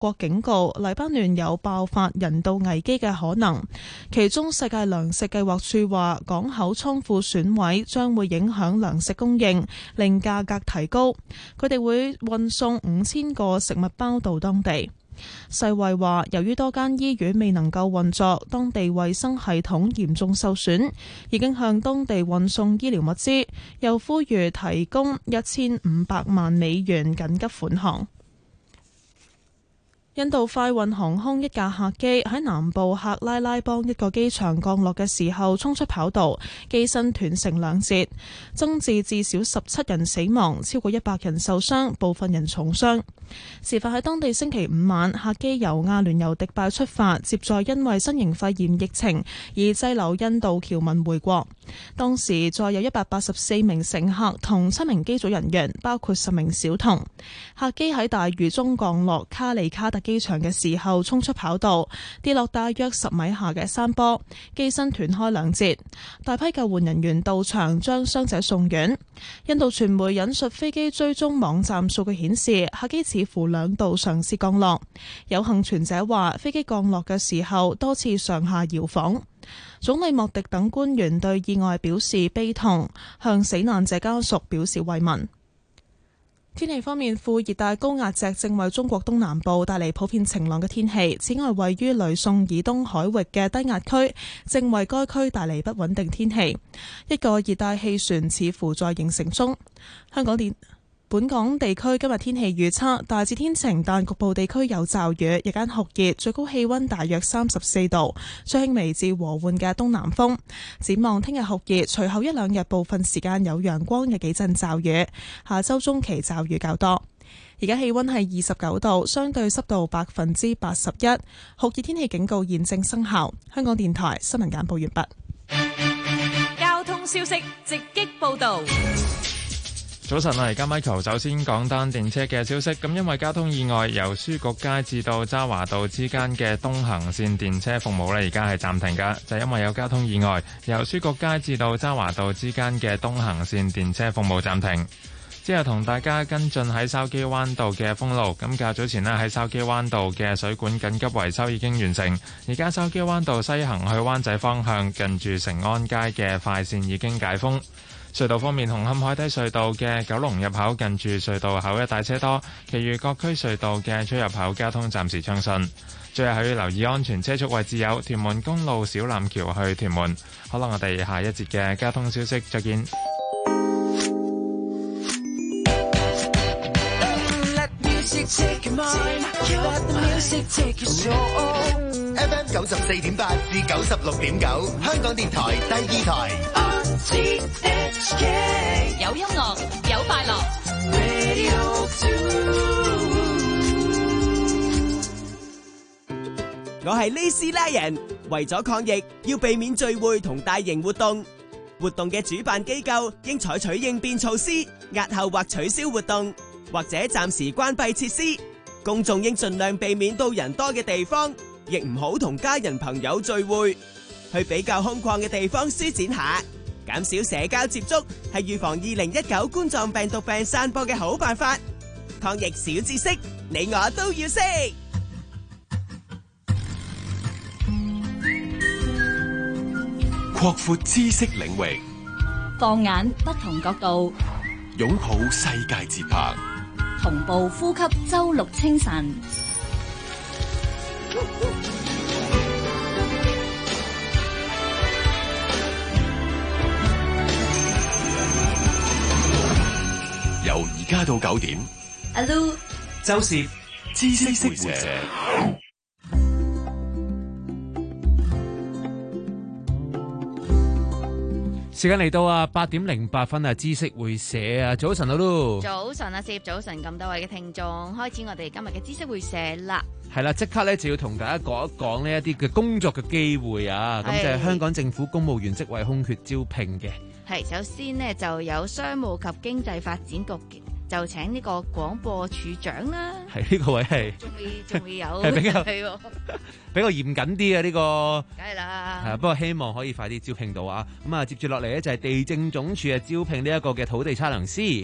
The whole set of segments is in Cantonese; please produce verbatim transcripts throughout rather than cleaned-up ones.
國警告黎巴嫩有爆發人道危機嘅可能。其中世界糧食計劃署話，港口倉庫損毀將會影響糧食供應，令價格提高。佢哋會運送五千個食物包到當地。世衛話，由於多間醫院未能夠運作，當地衛生系統嚴重受損，已經向當地運送醫療物資，又呼籲提供一千五百萬美元緊急款項。印度快運航空一架客機喺南部克拉拉邦一個機場降落嘅時候衝出跑道，機身斷成兩截，增至至少十七人死亡，超過一百人受傷，部分人重傷。事發喺當地星期五晚，客機由阿聯酋迪拜出發，接載因為新型肺炎疫情而滯留印度僑民回國。當時載有一百八十四名乘客同七名機組人員，包括十名小童。客機喺大雨中降落卡里卡特機場嘅時候衝出跑道，跌落大約十米下嘅山坡，機身斷開兩截。大批救援人員到場將傷者送院。印度傳媒引述飛機追蹤網站數據顯示，客機似乎兩度嘗試降落。有幸存者話，飛機降落嘅時候多次上下搖晃。總理莫迪等官員對意外表示悲痛，向死難者家屬表示慰問。天氣方面，副熱帶高壓脊正為中國東南部帶嚟普遍晴朗嘅天氣。此外，位於呂宋以東海域嘅低壓區正為該區帶嚟不穩定天氣。一個熱帶氣旋似乎在形成中。香港電本港地區今日天氣預測大致天晴，但局部地區有驟雨，日間酷熱，最高氣溫大約三十四度，吹輕微至和緩嘅東南風。展望聽日酷熱，隨後一兩日部分時間有陽光嘅幾陣驟雨，下周中期驟雨較多。而家氣溫係二十九度，相對濕度百分之八十一，酷熱天氣警告現正生效。香港電台新聞簡報完畢。 交通消息直擊報道。 早晨啊，而家 Michael 首先講單電車嘅消息。咁因為交通意外，由書局街至到渣華道之間嘅東行線電車服務呢，而家係暫停㗎。就係因為有交通意外，由書局街至到渣華道之間嘅東行線電車服務暫停。之後同大家跟進喺筲箕灣道嘅封路。咁較早前呢，喺筲箕灣道嘅水管緊急維修已經完成。而家筲箕灣道西行去灣仔方向，近住成安街嘅快線已經解封。隧道方面，紅磡海底隧道嘅九龍入口近住隧道口一帶車多，其餘各區隧道嘅出入口交通暫時暢順。最後要留意安全車速位置有屯門公路小欖橋去屯門。好啦，我哋下一節嘅交通消息再見。 F M 九十四點八至九十六點九，香港電台第二台。 有音樂，有快樂。 我係呢斯拉人，為咗抗疫，要避免聚會同大型活動。活動嘅主辦機構應採取應變措施，押後或取消活動，或者暫時關閉設施。公眾應盡量避免到人多嘅地方，亦唔好同家人朋友聚會。去比較空曠嘅地方舒展下。減少社交接觸係預防二零一九冠狀病毒病散播嘅好辦法。抗疫小知識，你我都要識。 擴闊知識領域， 放眼不同角度， 擁抱世界節拍， 同步呼吸周六清晨。 由而家到九點， 阿 Lu 周攝知識會社。 時間嚟到啊，八點零八分啊，知識會社啊，早晨啊 Lu， 早晨啊，攝，早晨咁多位嘅聽眾，開始我哋今日嘅知識會社啦。 係啦，即刻咧就要同大家講一講呢一啲嘅工作嘅機會啊，咁就係香港政府公務員職位空缺招聘嘅。 係，首先呢，就有商務及經濟發展局就請呢個廣播處長啦。 係呢個位係， 仲未仲未有係比較係比較嚴謹啲啊呢個。 梗係啦。 係啊，不過希望可以快啲招聘到啊。咁啊，接住落嚟咧就係地政總署啊招聘呢一個嘅土地測量師。 香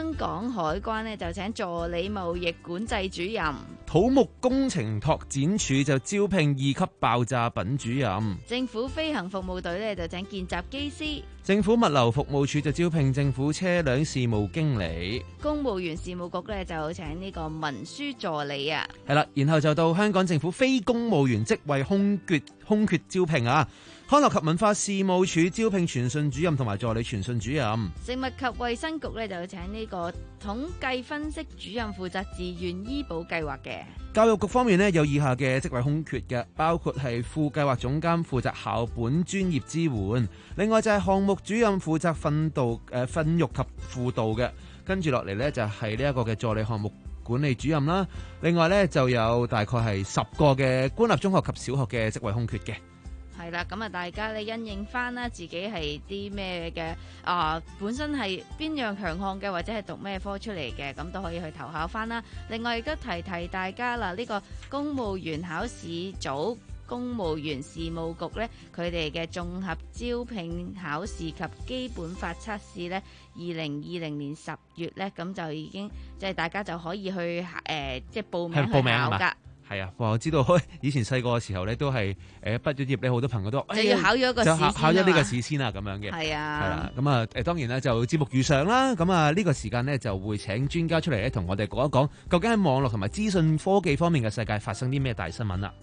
香港海關呢就請助理貿易管制主任。 土木工程拓展署就招聘二級爆炸品主任。 政府飛行服務隊呢就請見習機師。 政府物流服務處就招聘政府車輛事務經理。 公務員事務局呢就請呢個文書助理啊。 係啦，然後就到香港政府非公務員職位空缺空缺招聘啊。康樂及文化事務署招聘傳訊主任同埋助理傳訊主任。 食物及衛生局呢就請呢個統計分析主任負責自願醫保計劃嘅。 教育局方面呢，有以下嘅職位空缺嘅，包括係副計劃總監負責校本專業支援，另外就係項目主任負責訓導誒訓育及輔導嘅，跟住落嚟呢，就係呢一個嘅助理項目管理主任啦。另外呢，就有大概係十個嘅官立中學及小學嘅職位空缺嘅。 係啦，咁啊，大家咧因應翻啦，自己係啲咩嘅啊，本身係邊樣強項嘅，或者係讀咩科出嚟嘅，咁都可以去投考翻啦。另外亦都提提大家啦，呢個公務員考試組、公務員事務局呢，佢哋嘅綜合招聘考試及基本法測試呢，二零二零年十月呢，咁就已經即係大家就可以去誒、呃，即係報名去考㗎。 係啊，我知道以前細個嘅時候咧，都係誒畢咗業咧，好多朋友都就要考咗個試先， 考考咗呢個試先啊，咁樣嘅。 係啊， 係啦，咁啊誒當然咧就節目如常啦，咁啊呢個時間咧就會請專家出嚟咧，同我哋講一講究竟喺網絡同埋資訊科技方面嘅世界發生啲咩大新聞啦。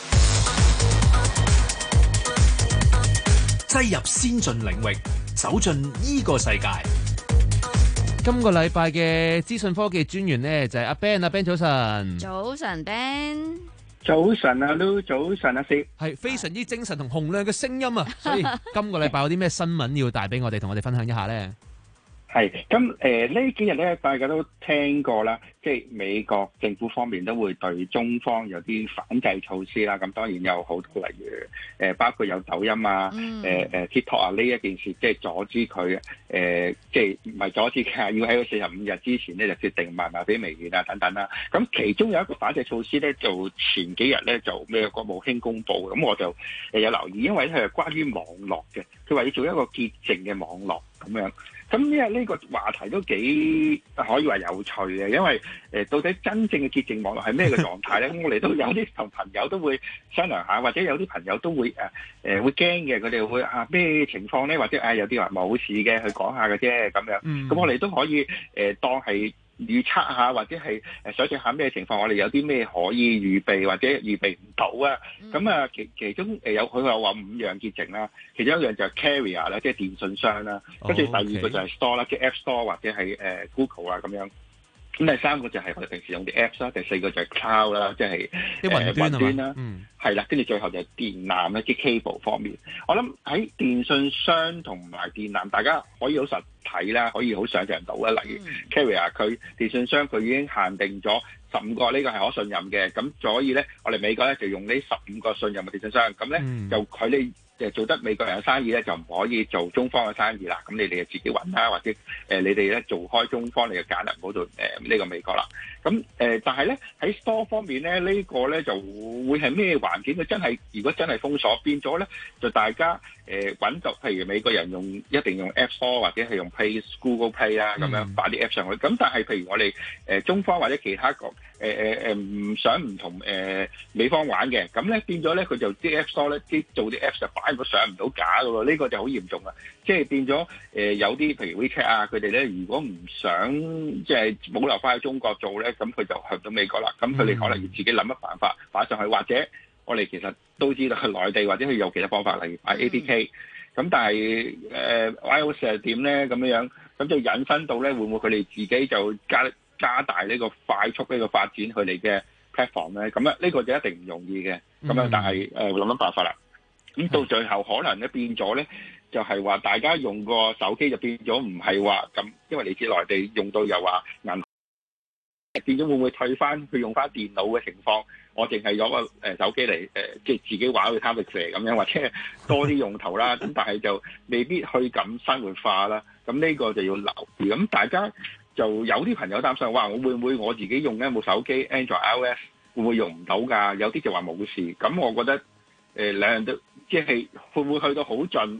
擠入先進領域，走進呢個世界。 今個禮拜嘅資訊科技專員呢，就係阿 Ben， 阿 Ben 早晨。 早晨 Ben。 早晨啊 Lou， 早晨啊 Sir， 係非常之精神同洪亮嘅聲音啊！所以今個禮拜有啲咩新聞要帶俾我哋，同我哋分享一下呢？ 係咁誒呢幾日咧，大家都聽過啦，即係美國政府方面都會對中方有啲反制措施啦。咁當然有好多，例如誒、呃、包括有抖音啊、誒誒、 嗯呃、TikTok 啊呢一件事，即係阻止佢誒、呃，即係唔係阻止佢，要喺個四十五日之前咧就決定賣賣俾微軟啊等等啦。咁其中有一個反制措施咧，就前幾日咧就美國國務卿公布，咁我就誒有留意，因為係關於網絡嘅，佢話要做一個潔淨嘅網絡咁樣。咁呢個呢個話題都幾可以話有趣嘅，因為誒、呃、到底真正嘅潔淨網絡係咩嘅狀態咧？咁我哋都有啲同朋友都會商量下，或者有啲朋友都會誒誒、呃、會驚嘅，佢哋會啊咩情況咧？或者啊有啲話冇事嘅，去講下嘅啫咁樣。咁、嗯、我哋都可以誒、呃、當係預測下，或者係誒想象下咩情況，我哋有啲咩可以預備，或者預備唔到啊？咁、嗯、啊，其其中誒有佢話話五樣潔淨啦，其中一樣就係 carrier 啦，即係電信商啦，跟住第二個就係 store 啦，即係 App Store 或者係誒 Google 啊咁樣。咁第三個就係我哋平時用啲 Apps 啦，第四個就係 cloud 啦，即係啲雲端雲端啦， 嗯， 係啦，跟住最後就係電纜咧，即係 cable 方面。我諗喺電信商同埋電纜，大家可以好實體啦，可以好想像到啦。例如 carrier 佢電信商佢已經限定咗十五個呢個係可信任嘅，咁所以咧我哋美國咧就用呢十五個信任嘅電信商，咁咧、嗯、就佢哋。誒做得美國人嘅生意咧，就唔可以做中方嘅生意啦。咁你哋就自己揾啦，或者誒、呃、你哋咧做開中方，你就揀人嗰度誒呢個美國啦。咁誒、呃，但係咧喺 store 方面咧，這個、呢個咧就會係咩環境？佢真係如果真係封鎖變咗咧，就大家誒揾到，譬如美國人用一定用 App Store 或者係用 Play Google Play 啦，咁樣擺啲 App 上去。咁但係譬如我哋誒、呃、中方或者其他國誒誒誒唔想唔同誒、呃、美方玩嘅，咁咧變咗咧佢就啲 App Store 咧啲做啲 App 就擺唔到上唔到架噶喎，呢、這個就好嚴重啦。即係變咗誒、呃、有啲譬如 WeChat 啊，佢哋咧如果唔想即係保留翻喺中國做咧，咁佢就去到美國啦。咁佢哋可能要自己諗乜辦法擺上去，或者我哋其實都知道去內地或者去有其他方法，例如擺 A P K。咁但係誒 iOS 係點咧？咁樣樣咁就引申到咧，會唔會佢哋自己就加加大呢個快速呢個發展佢哋嘅 platform 咧？咁咧呢個就一定唔容易嘅。咁樣但係誒諗諗辦法啦。咁到最後可能咧變咗咧，就係話大家用個手機就變咗唔係話咁，因為你知內地用到又話銀行變咗會唔會退翻去用翻電腦嘅情況？我淨係攞個誒手機嚟誒，即係自己玩去貪食蛇咁樣，或者多啲用途啦。咁但係就未必去咁生活化啦。咁呢個就要留意。咁大家就有啲朋友擔心話，我會唔會我自己用一部手機 Android iOS 會唔會用唔到㗎？有啲就話冇事。咁我覺得誒兩樣都即係會唔會去到好盡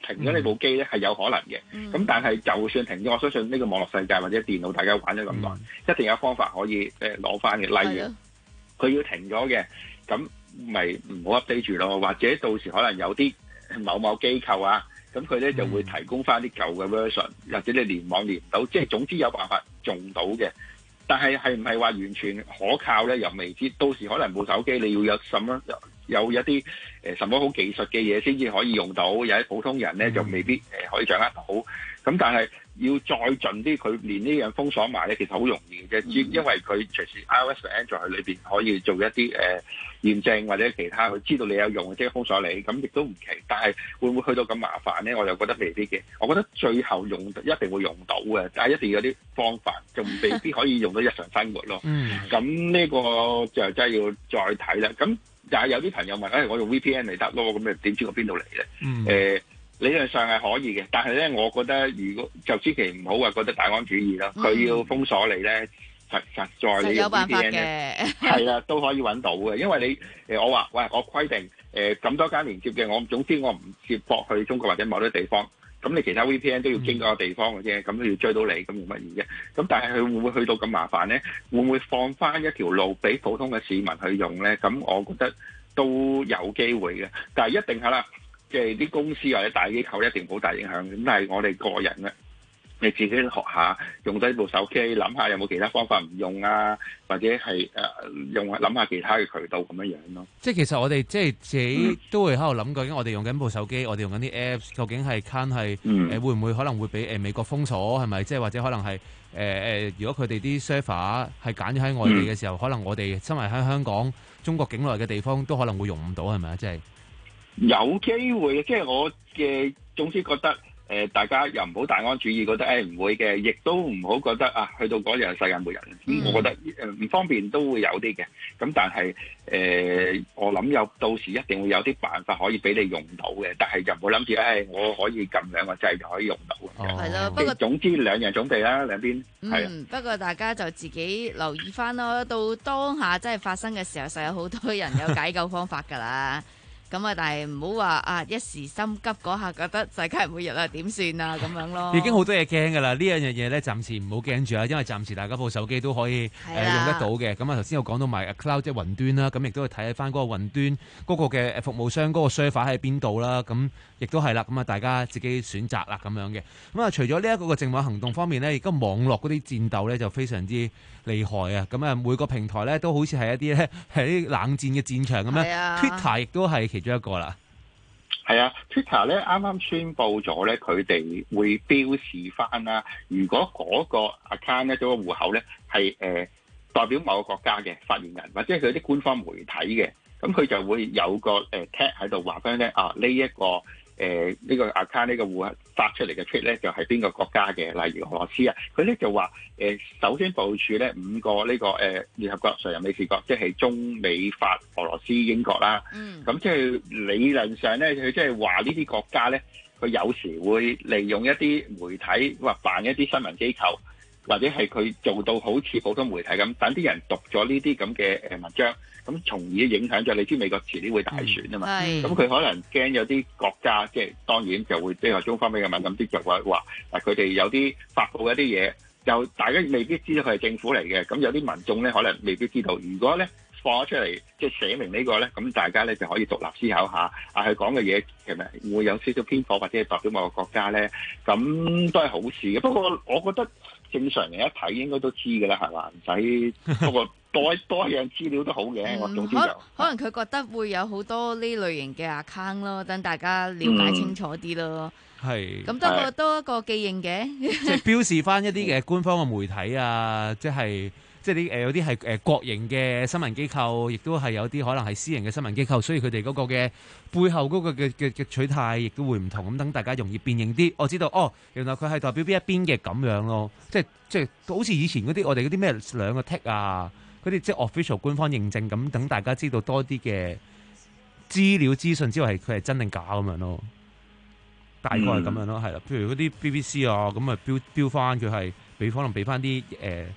停咗呢部機咧係有可能嘅。咁、嗯、但係就算停咗，我相信呢個網絡世界或者電腦大家玩咗咁耐，嗯、一定有方法可以誒攞翻嘅。例如佢要停咗嘅，咁咪唔好 update 住咯，或者到時可能有啲某某機構啊，咁佢咧就會提供翻啲舊嘅 version，或者你連網連唔到，即係總之有辦法用到嘅。但係係唔係話完全可靠咧？又未知。到時可能部手機你要有什麼有一啲誒什麼好技術嘅嘢先至可以用到，有啲普通人咧就未必誒可以掌握到。咁但係要再盡啲，佢連呢樣封鎖埋咧，其實好容易嘅，因因為佢隨時 iOS 同 Android 裏邊可以做一啲誒、呃、驗證或者其他，佢知道你有用，即係封鎖你，咁亦都唔奇。但係會唔會去到咁麻煩咧？我就覺得未必嘅。我覺得最後用一定會用到嘅，但係一定要有啲方法，就未必可以用到日常生活咯。咁呢個就真係要再睇啦。咁但係有啲朋友問，誒、哎、我用 V P N 嚟得咯，咁你點知我邊度嚟咧？誒、嗯。呃理論上係可以嘅，但係咧，我覺得如果就千祈唔好話覺得大安旨意啦，佢、嗯、要封鎖你咧，實實在你用 V P N 咧，係啦，都可以揾到嘅。因為你誒，我話喂，我規定誒咁、呃、多間連接嘅，我總之我唔接駁去中國或者某啲地方，咁你其他 V P N 都要經過個地方嘅啫，咁、嗯、都要追到你，咁用乜嘢啫？咁但係佢會唔會去到咁麻煩咧？會唔會放翻一條路俾普通嘅市民去用咧？咁我覺得都有機會嘅，但係一定係啦。即係啲公司或者大機構一定好大影響，咁但係我哋個人咧，你自己學下用低部手機，諗下有冇其他方法唔用啊，或者係誒、呃、用諗下其他嘅渠道咁樣樣咯。 即係其實我哋即係自己都會喺度諗，究竟我哋用緊部手機，我哋用緊啲 Apps， 究竟係 can 係誒會唔會可能會俾誒美國封鎖係咪？即係或者可能係誒誒，如果佢哋啲 server 係揀咗喺外地嘅時候，嗯、可能我哋身為喺香港、中國境內嘅地方都可能會用唔到係咪啊？即係。 有機會嘅，即係我嘅總之覺得，誒、呃、大家又唔好大安旨意，覺得誒唔、哎、會嘅，亦都唔好覺得啊，去到嗰日世界末日。咁、嗯、我覺得誒唔、呃、方便都會有啲嘅，咁但係誒、呃、我諗有到時一定會有啲辦法可以俾你用到嘅，但係就唔好諗住誒我可以撳兩個掣就可以用到嘅。 係咯，不過總之兩樣準備啦，兩邊係啊。 嗯，不過大家就自己留意翻咯，到當下真係發生嘅時候，實有好多人有解救方法㗎啦。咁啊！但係唔好話啊，一時心急嗰下覺得世界末日啊，點算啊咁樣咯。 已經好多嘢驚㗎啦！呢樣嘢咧，暫時唔好驚住啊，因為暫時大家部手機都可以誒、呃、用得到嘅。咁啊，頭先我講到埋 cloud 即係雲端啦，咁亦都去睇翻嗰個雲端嗰個嘅服務商嗰個 server 喺邊度啦。咁亦都係啦。咁啊，大家自己選擇啦咁樣嘅。咁啊，除咗呢一個嘅淨網行動方面咧，而家網絡嗰啲戰鬥咧就非常之厲害啊！咁啊，每個平台咧都好似係一啲咧係啲冷戰嘅戰場咁樣。Twitter 亦都係其中一個啦。 係啊 ，Twitter 咧啱啱宣布咗咧，佢哋會標示翻啦。如果嗰個 account 咧，嗰個戶口咧係誒代表某個國家嘅發言人，或者係佢啲官方媒體嘅，咁佢就會有個誒 tag 喺度話翻咧啊呢一個。誒、呃、呢、這個 account 呢個戶發出嚟嘅 tweet 咧，就係、是、邊個國家嘅？例如俄羅斯啊，佢咧就話誒、呃、首先部署咧五個呢、這個誒、呃、聯合國常任理事國，即係中美法俄羅斯英國啦。嗯，咁即係理論上咧，佢即係話呢啲國家咧，佢有時會利用一啲媒體或辦一啲新聞機構，或者係佢做到好似普通媒體咁，等啲人讀咗呢啲咁嘅誒文章。咁從而影響咗，你知美國遲啲會大選啊嘛，咁、嗯、佢可能驚有啲國家，即係當然就會即係中方比較敏感啲，就話話嗱佢哋有啲發布一啲嘢，就大家未必知道佢係政府嚟嘅，咁有啲民眾咧可能未必知道。如果咧放咗出嚟，即係寫明呢個咧，咁大家咧就可以獨立思考下，啊佢講嘅嘢其實會有少少偏頗，或者係代表某個國家咧，咁都係好事嘅。不過我覺得正常人一睇應該都知㗎啦，係嘛？唔使不過。多多樣資料都好嘅，我、嗯、總之就可，可能佢覺得會有好多呢類型嘅 account 咯，等大家了解清楚啲咯。係、嗯，咁多個多一個記認嘅，即係標示翻一啲嘅官方嘅媒體啊，即係即係啲誒有啲係誒國營嘅新聞機構，亦都係有啲可能係私營嘅新聞機構，所以佢哋嗰個嘅背後嗰個嘅嘅嘅取態亦都會唔同，咁等大家容易辨認啲。我知道哦，原來佢係代表邊一邊嘅咁樣咯，即係即係好似以前嗰啲我哋嗰啲咩兩個 tick 啊。嗰啲即係 official 官方認證咁，等大家知道多啲嘅資料資訊之外，係佢係真定假咁樣咯。大概係咁樣咯，係啦。譬如嗰啲 B B C 啊，咁啊標標翻佢係俾可能俾翻啲誒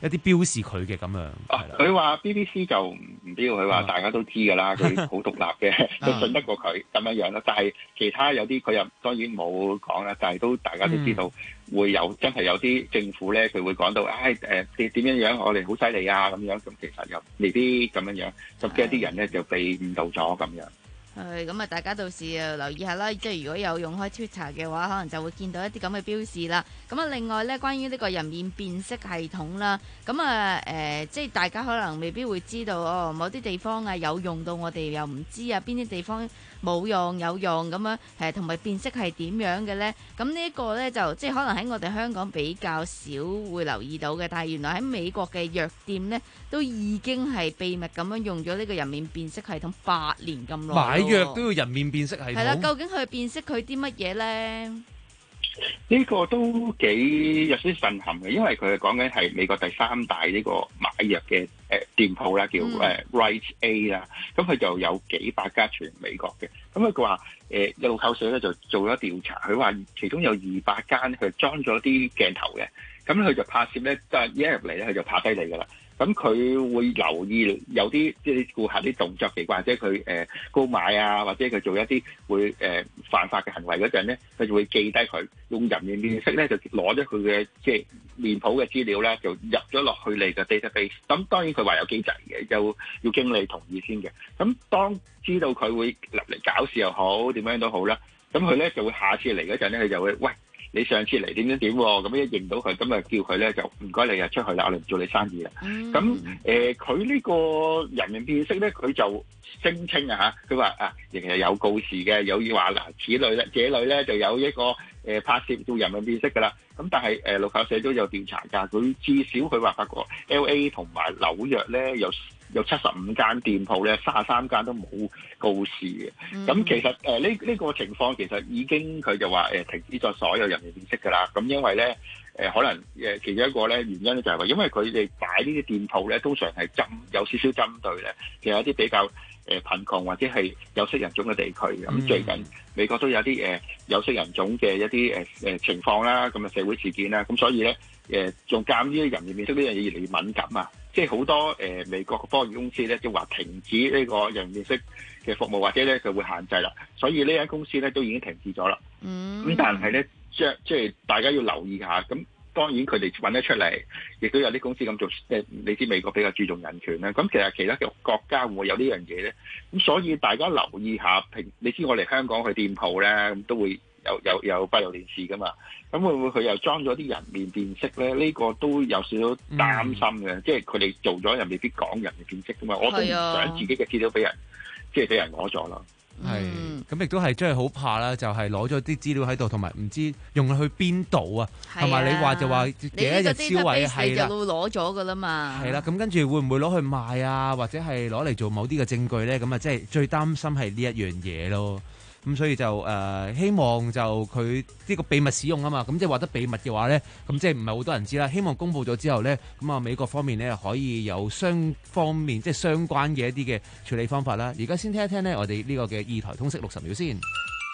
一啲標示佢嘅咁樣。 啊，佢話 B B C 就唔唔標，佢話大家都知㗎啦，佢好獨立嘅，都信得過佢咁樣樣啦。但係其他有啲佢又當然冇講啦，但係都大家都知道會有、嗯、真係有啲政府咧，佢會講到，唉誒點點樣樣，我哋好犀利啊咁樣，咁其實又未必咁樣樣，咁嘅啲人咧就被誤導咗咁樣。 係咁啊！大家到時誒留意下啦，即係如果有用開 Twitter 嘅話，可能就會見到一啲咁嘅標示啦。咁啊，另外咧，關於呢個人面辨識系統啦，咁啊誒，即係大家可能未必會知道哦，某啲地方啊有用到，我哋又唔知啊，邊啲地方冇用有用咁樣誒，同埋辨識係點樣嘅咧？咁呢一個咧就即係可能喺我哋香港比較少會留意到嘅，但係原來喺美國嘅藥店咧都已經係秘密咁樣用咗呢個人面辨識系統八年咁耐。 買藥都要人面辨識系統。 係啦，究竟佢辨識佢啲乜嘢咧？ 呢個都幾有啲震撼嘅，因為佢係講緊係美國第三大呢個買藥嘅誒店鋪啦，叫誒 Rite A 啦。咁佢就有幾百家全美國嘅。咁佢話誒路透社咧就做咗調查，佢話其中有二百間佢裝咗啲鏡頭嘅，咁佢就拍攝咧，即係一入嚟咧佢就拍低你㗎啦。咁佢會留意有啲即係顧客啲動作奇怪，或者佢誒高買啊，或者佢做一啲會誒、呃、犯法嘅行為嗰陣咧，佢就會記低佢，用人面辨識咧就攞咗佢嘅即係面譜嘅資料咧，就入咗落去你嘅 database。咁當然佢話有機制嘅，又要經理同意先嘅。咁當知道佢會入嚟搞事又好，點樣都好啦，咁佢咧就會下次嚟嗰陣咧，佢就會喂。你上次嚟點點點喎，咁一認到佢，咁啊叫佢咧就唔該你啊出去啦，我哋唔做你生意啦。咁誒佢呢個人面辨識咧，佢就聲稱啊嚇，佢話啊，其實有告示嘅，有要話嗱，此類咧，這類咧就有一個誒、呃、拍攝做人面辨識㗎啦。咁但係誒路透社都有調查㗎，佢至少佢話發覺 L A 同埋紐約咧有。有七十五間店鋪咧，三十三間都冇告示嘅。咁、嗯、其實誒呢呢個情況其實已經佢就話誒、呃、停止咗所有人面辨識㗎啦。咁因為咧誒、呃、可能誒其中一個咧原因咧就係話，因為佢哋擺呢啲店鋪咧，通常係針有少少針對咧，其實有啲比較誒貧窮或者係有色人種嘅地區。咁、嗯、最近美國都有啲誒、呃、有色人種嘅一啲誒誒情況啦，咁嘅社會事件啦。咁所以咧誒仲鑑於人面辨識呢樣嘢越嚟越敏感啊！即係好多誒、呃、美國嘅科技公司咧，就話停止呢個人面辨識嘅服務，或者咧佢會限制啦。所以呢間公司咧都已經停止咗啦。嗯。咁但係咧，即即係大家要留意下。咁當然佢哋揾得出嚟，亦都有啲公司咁做。即係你知美國比較注重人權咧。咁其實其他嘅國家會唔會有呢樣嘢咧？咁所以大家留意下。平你知我哋香港去店鋪咧，咁都會有有有閉路電視噶嘛。咁會唔會佢又裝咗啲人面辨識咧？呢、這個都有少少擔心嘅、嗯，即係佢哋做咗又未必講人面辨識噶嘛。我都唔想自己嘅資料俾人，即係俾人攞咗咯。 係，咁亦都係真係好怕啦，就係攞咗啲資料喺度，同埋唔知用去邊度啊。同埋你話就話幾多日銷毀係啦， 就會攞咗噶啦嘛。 係啦，咁跟住會唔會攞去賣啊？或者係攞嚟做某啲嘅證據咧？咁啊，即係最擔心係呢一樣嘢咯。咁所以就誒、呃、希望就佢呢個秘密使用啊嘛，咁即係話得秘密嘅話咧，咁即係唔係好多人知啦。希望公佈咗之後咧，咁啊美國方面咧可以有雙方面即係相關嘅一啲嘅處理方法啦。而家先聽一聽呢，我哋呢個嘅二台通識六十秒先。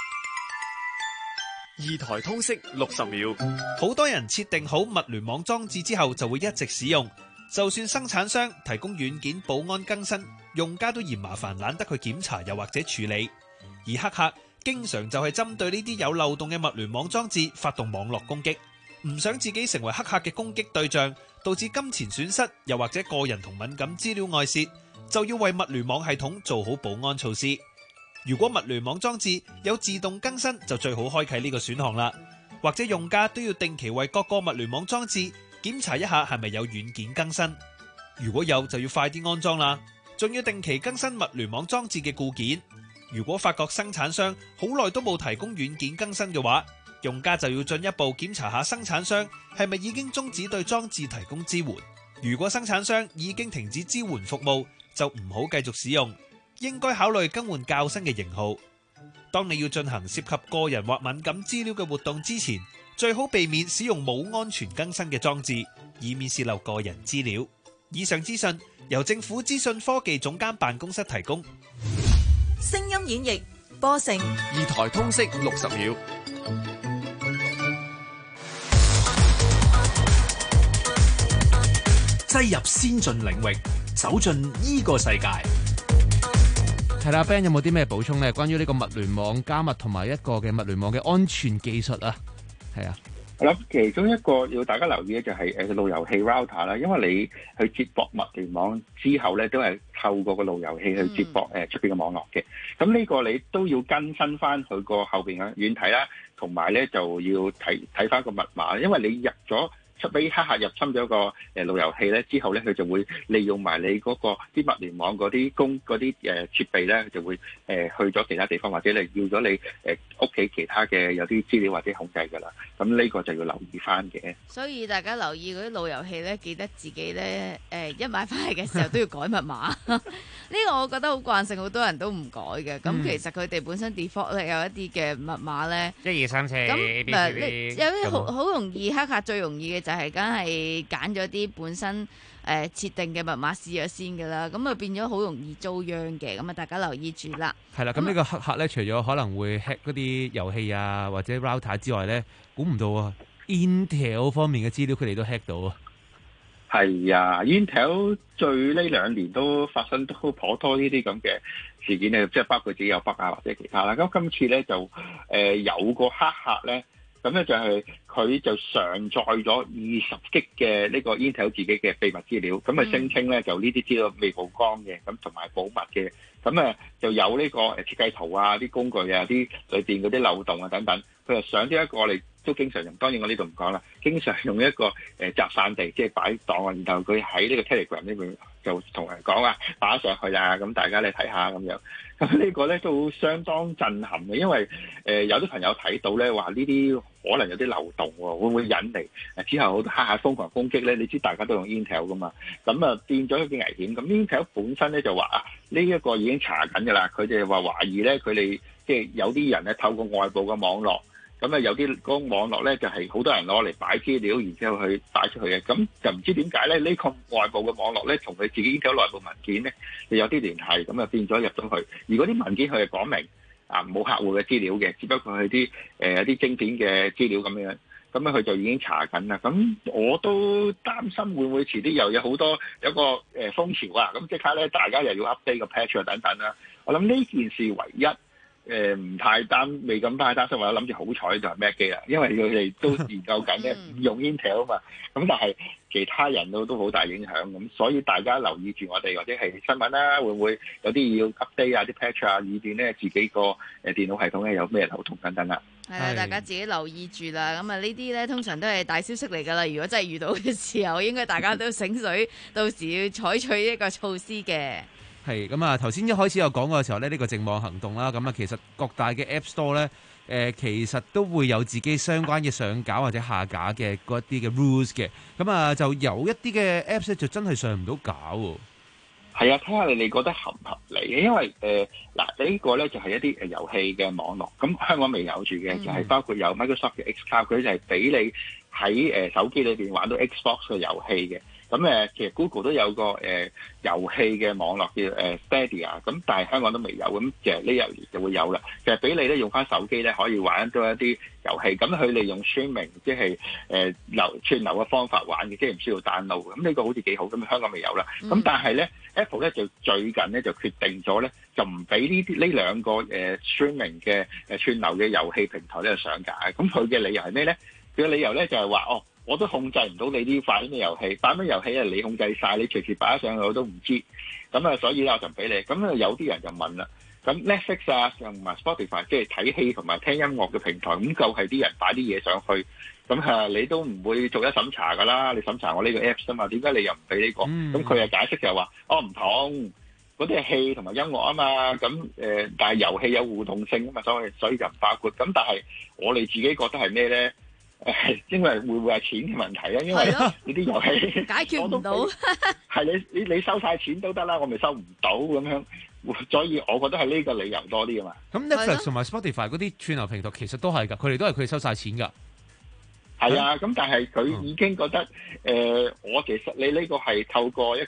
二台通識六十秒，好多人設定好物聯網裝置之後就會一直使用，就算生產商提供軟件保安更新，用家都嫌麻煩，懶得去檢查又或者處理。而黑客經常就係針對呢啲有漏洞嘅物聯網裝置發動網絡攻擊，唔想自己成為黑客嘅攻擊對象，導致金錢損失，又或者個人同敏感資料外泄，就要為物聯網系統做好保安措施。如果物聯網裝置有自動更新，就最好開啟呢個選項啦。或者用家都要定期為各個物聯網裝置檢查一下係咪有軟件更新，如果有就要快啲安裝啦，仲要定期更新物聯網裝置嘅固件。如果發覺生產商好耐都冇提供軟件更新嘅話，用家就要進一步檢查下生產商係咪已經終止對裝置提供支援。如果生產商已經停止支援服務，就唔好繼續使用，應該考慮更換較新嘅型號。當你要進行涉及個人或敏感資料嘅活動之前，最好避免使用冇安全更新嘅裝置，以免洩漏個人資料。以上資訊由政府資訊科技總監辦公室提供。 聲音演繹播成二台通識六十秒。 擠入先進領域，走進呢個世界。 係啦 ，Ben 有冇啲咩補充呢？關於呢個物聯網加密同埋一個嘅物聯網嘅安全技術啊？係啊。 我諗其中一個要大家留意嘅就係誒路由器 router 啦，因為你去接駁物聯網之後咧，都係透過個路由器去接駁誒出邊嘅網絡嘅。咁呢個你都要更新翻佢個後邊嘅軟體啦，同埋咧就要睇睇翻個密碼，因為你入咗。出俾黑客入侵咗個誒路由器咧，之後咧佢就會利用埋你嗰個啲物聯網嗰啲工嗰啲誒設備咧，就會誒去咗其他地方，或者你要咗你誒屋企其他嘅有啲資料或者控制㗎啦。咁呢個就要留意翻嘅。 所以大家留意嗰啲路由器咧，記得自己咧誒一買翻嚟嘅時候都要改密碼。呢個我覺得好慣性，好多人都唔改嘅。咁其實佢哋本身 default 咧有一啲嘅密碼咧， 一二三四， 咁嗱你有啲好好容易黑客最容易嘅就係梗係揀咗啲本身誒、呃、設定嘅密碼試咗先㗎啦，咁啊變咗好容易遭殃嘅，咁啊大家留意住啦。 係啦，咁呢個黑客咧，除咗可能會 hack 嗰啲遊戲啊或者 router 之外咧，估唔到啊 Intel 方面嘅資料佢哋都 hack 到啊。 係啊 ，Intel 最呢兩年都發生都頗多呢啲咁嘅事件咧，即係包括自己有 bug 啊或者其他啦。咁今次咧就誒、呃、有個黑客咧。咁咧就係佢就上載咗二十 G 嘅呢個 Intel 自己嘅秘密資料，咁啊聲稱咧就呢啲資料未曝光嘅，咁同埋保密嘅，咁啊就有呢個誒設計圖啊、啲工具啊、啲裏邊嗰啲漏洞啊等等，佢就上咗一個我哋都經常用，當然我呢度唔講啦，經常用一個誒集散地，即係擺檔啊，然後佢喺呢個 Telegram 呢邊就同人講啊，擺上去啊，咁大家嚟睇下咁樣。咁呢個咧都相當震撼嘅，因為誒、呃、有啲朋友睇到咧話呢啲可能有啲漏洞喎，會唔會引嚟之後好多黑客瘋狂攻擊咧？你知大家都用 Intel 噶嘛，咁啊變咗一啲危險。咁 Intel 本身咧就話啊，呢、這、一個已經查緊㗎啦，佢哋話懷疑咧佢哋即係有啲人咧透過外部嘅網絡。咁啊有啲嗰個網絡咧就係好多人攞嚟擺資料，然之後去擺出去嘅。咁就唔知點解咧？呢個外部嘅網絡咧，同佢自己 Intel 內部文件咧，就有啲聯繫，咁啊變咗入咗去。而嗰啲文件佢係講明啊冇客戶嘅資料嘅，只不過係啲誒有啲晶片嘅資料咁樣。咁咧佢就已經查緊啦。咁我都擔心會唔會遲啲又有好多有個誒風潮啊？咁即刻咧大家又要 update 個 patch 啊等等啦。我諗呢件事唯一。誒唔、呃、太擔，未咁太擔心，或者諗住好彩就係 Mac 機啦，因為佢哋都研究緊咧，唔用 Intel 啊嘛。咁但係其他人都都好大影響，咁所以大家留意住我哋或者係新聞啦，會唔會有啲要 update 啊、啲 patch 啊，以便咧自己個誒電腦系統咧有咩漏洞等等啦。 係啦，大家自己留意住啦。咁啊，呢啲咧通常都係大消息嚟㗎啦。如果真係遇到嘅時候，應該大家都醒水，到時要採取一個措施嘅。 係咁啊！頭先一開始有講過嘅時候咧，呢、呢個淨網行動啦，咁啊，其實各大嘅 App Store 咧，誒、呃，其實都會有自己相關嘅上架或者下架嘅嗰一啲嘅 rules 嘅。咁啊，就有一啲嘅 Apps 咧，就真係上唔到架喎。 係啊，睇下你哋覺得合唔合理嘅，因為誒嗱、呃這個、呢個咧就係、是、一啲誒遊戲嘅網絡，咁香港未有住嘅，嗯、就係包括有 Microsoft 嘅 Xcloud，佢就係俾你喺誒手機裏邊玩到 Xbox 嘅遊戲嘅。咁誒，其實 Google 都有個誒、呃、遊戲嘅網絡叫誒 Stadia，咁但係香港都未有，咁其實呢一年就會有啦。其實俾你咧用翻手機咧可以玩到一啲遊戲，咁佢利用 streaming 即係誒流串流嘅方法玩嘅，即係唔需要 download。咁呢個好似幾好，咁香港未有啦。咁、嗯、但係咧 Apple 咧就最近咧就決定咗咧，就唔俾呢啲呢兩個誒、呃、streaming 嘅誒串流嘅遊戲平台咧上架。咁佢嘅理由係咩咧？佢嘅理由咧就係話哦。我都控制唔到你啲擺咩遊戲，擺咩遊戲啊？你控制晒，你隨時擺得上去我都唔知。咁啊，所以咧我就唔俾你。咁啊，有啲人就問啦。咁 Netflix 啊，同埋 Spotify 即係睇戲同埋聽音樂嘅平台，咁夠係啲人擺啲嘢上去，咁啊你都唔會做一審查㗎啦。你審查我呢個 Apps 啊嘛，點解你又唔俾呢個？咁佢又解釋就係話，哦唔同，嗰啲係戲同埋音樂啊嘛。咁誒、呃，但係遊戲有互動性啊嘛，所以所以就唔包括。咁但係我哋自己覺得係咩咧？誒，因為會唔會係錢嘅問題咧？因為呢啲遊戲解決唔到， 係你你你收晒錢都得啦，我咪收唔到咁樣，所以我覺得係呢個理由多啲啊嘛。 咁 Netflix 同埋 Spotify 嗰啲串流平台其實都係㗎，佢哋都係佢哋收晒錢㗎。係啊，咁但係佢已經覺得誒、呃，我其實你呢個係透過一個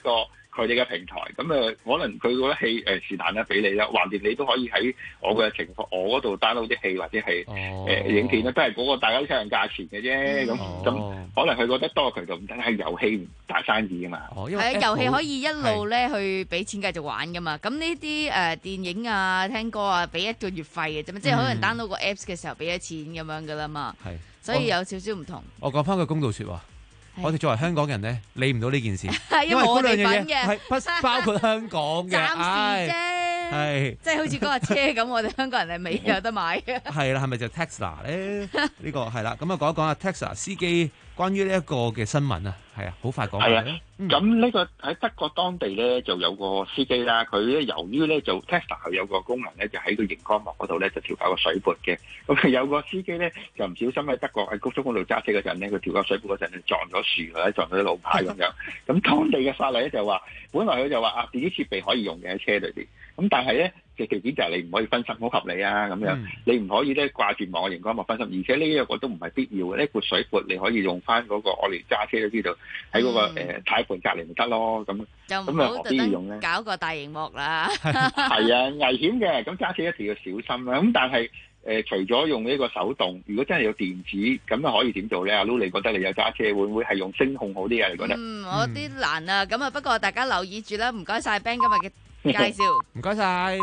佢哋嘅平台，咁誒可能佢嗰啲戲誒是但啦俾你啦，橫掂你都可以喺我嘅情況，我嗰度 download 啲戲或者係誒、 哦呃、影片啦，都係嗰個大家都一樣價錢嘅啫。咁咁、 哦、 可能佢覺得多渠道唔得，係遊戲唔大生意啊嘛。 係啊，遊戲可以一路咧去俾錢繼續玩噶嘛。咁呢啲誒電影啊、聽歌啊，俾一個月費嘅啫嘛，即係可能 download 個 apps 嘅時候俾咗錢咁樣噶啦嘛。係，所以有少少唔同。 我講翻句公道説話。我哋作為香港人咧，理唔到呢件事， 因為嗰兩樣嘢係不包括香港嘅， 暫時啫，係即係好似嗰架車咁，我哋香港人係未有得買嘅。係啦，係咪就 Tesla 咧？呢個係啦，咁啊講一講啊 Tesla 司機關於呢一個嘅新聞啊，係啊，好快講下咧。 咁呢個喺德國當地咧就有個司機啦，佢咧由於咧就 Tesla 佢有個功能咧，就喺個熒光幕嗰度咧就調校個水撥嘅。咁佢有個司機咧就唔小心喺德國喺高速公路揸車嗰陣咧，佢調校水撥嗰陣就撞咗樹或者撞咗啲路牌咁樣。咁當地嘅法例咧就話，本來佢就話啊，電子設備可以用嘅喺車裏邊，咁但係咧嘅條件就係你唔可以分心，好合理啊咁樣。嗯、你唔可以咧掛住望個熒光幕分心，而且呢一個都唔係必要嘅。呢撥水撥你可以用翻嗰個我哋揸車都知道喺嗰、嗰個誒軚盤隔離咪得咯。咁就唔好特登搞個大熒幕啦。 係啊，危險嘅。咁揸車一定要小心啦。咁但係誒、呃，除咗用呢個手動，如果真係有電子，咁啊可以點做咧？阿 Lu，你覺得你有揸車會唔會係用聲控好啲啊？你覺得？ 嗯，我啲難啊。咁啊，不過大家留意住啦。唔該晒 Ben 今日嘅介紹。 唔該晒。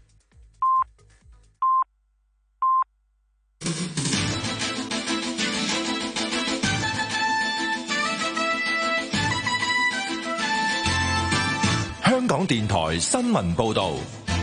香港電台新聞報道。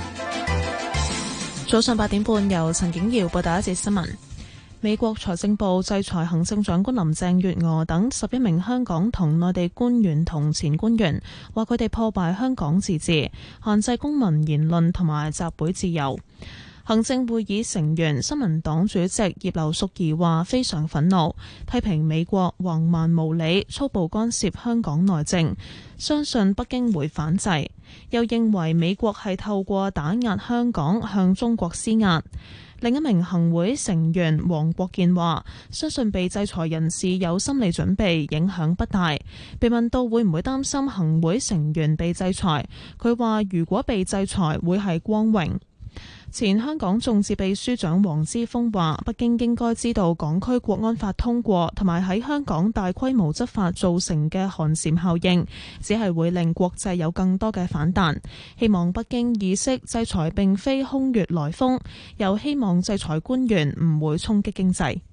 早上八點半，由陳景瑤報道一節新聞。美國財政部制裁行政長官林鄭月娥等十一名香港同內地官員同前官員，話佢哋破壞香港自治，限制公民言論同埋集會自由。行政會議成員、新民黨主席葉劉淑儀話非常憤怒，批評美國橫蠻無理、粗暴干涉香港內政，相信北京會反制。又認為美國係透過打壓香港向中國施壓。另一名行會成員黃國健話，相信被制裁人士有心理準備，影響不大。被問到會唔會擔心行會成員被制裁，佢話如果被制裁會係光榮。前香港眾志秘書長黃之鋒話，北京應該知道港區國安法通過同埋喺香港大規模執法造成嘅寒蟬效應，只係會令國際有更多嘅反彈。希望北京意識制裁並非空穴來風，又希望制裁官員唔會衝擊經濟。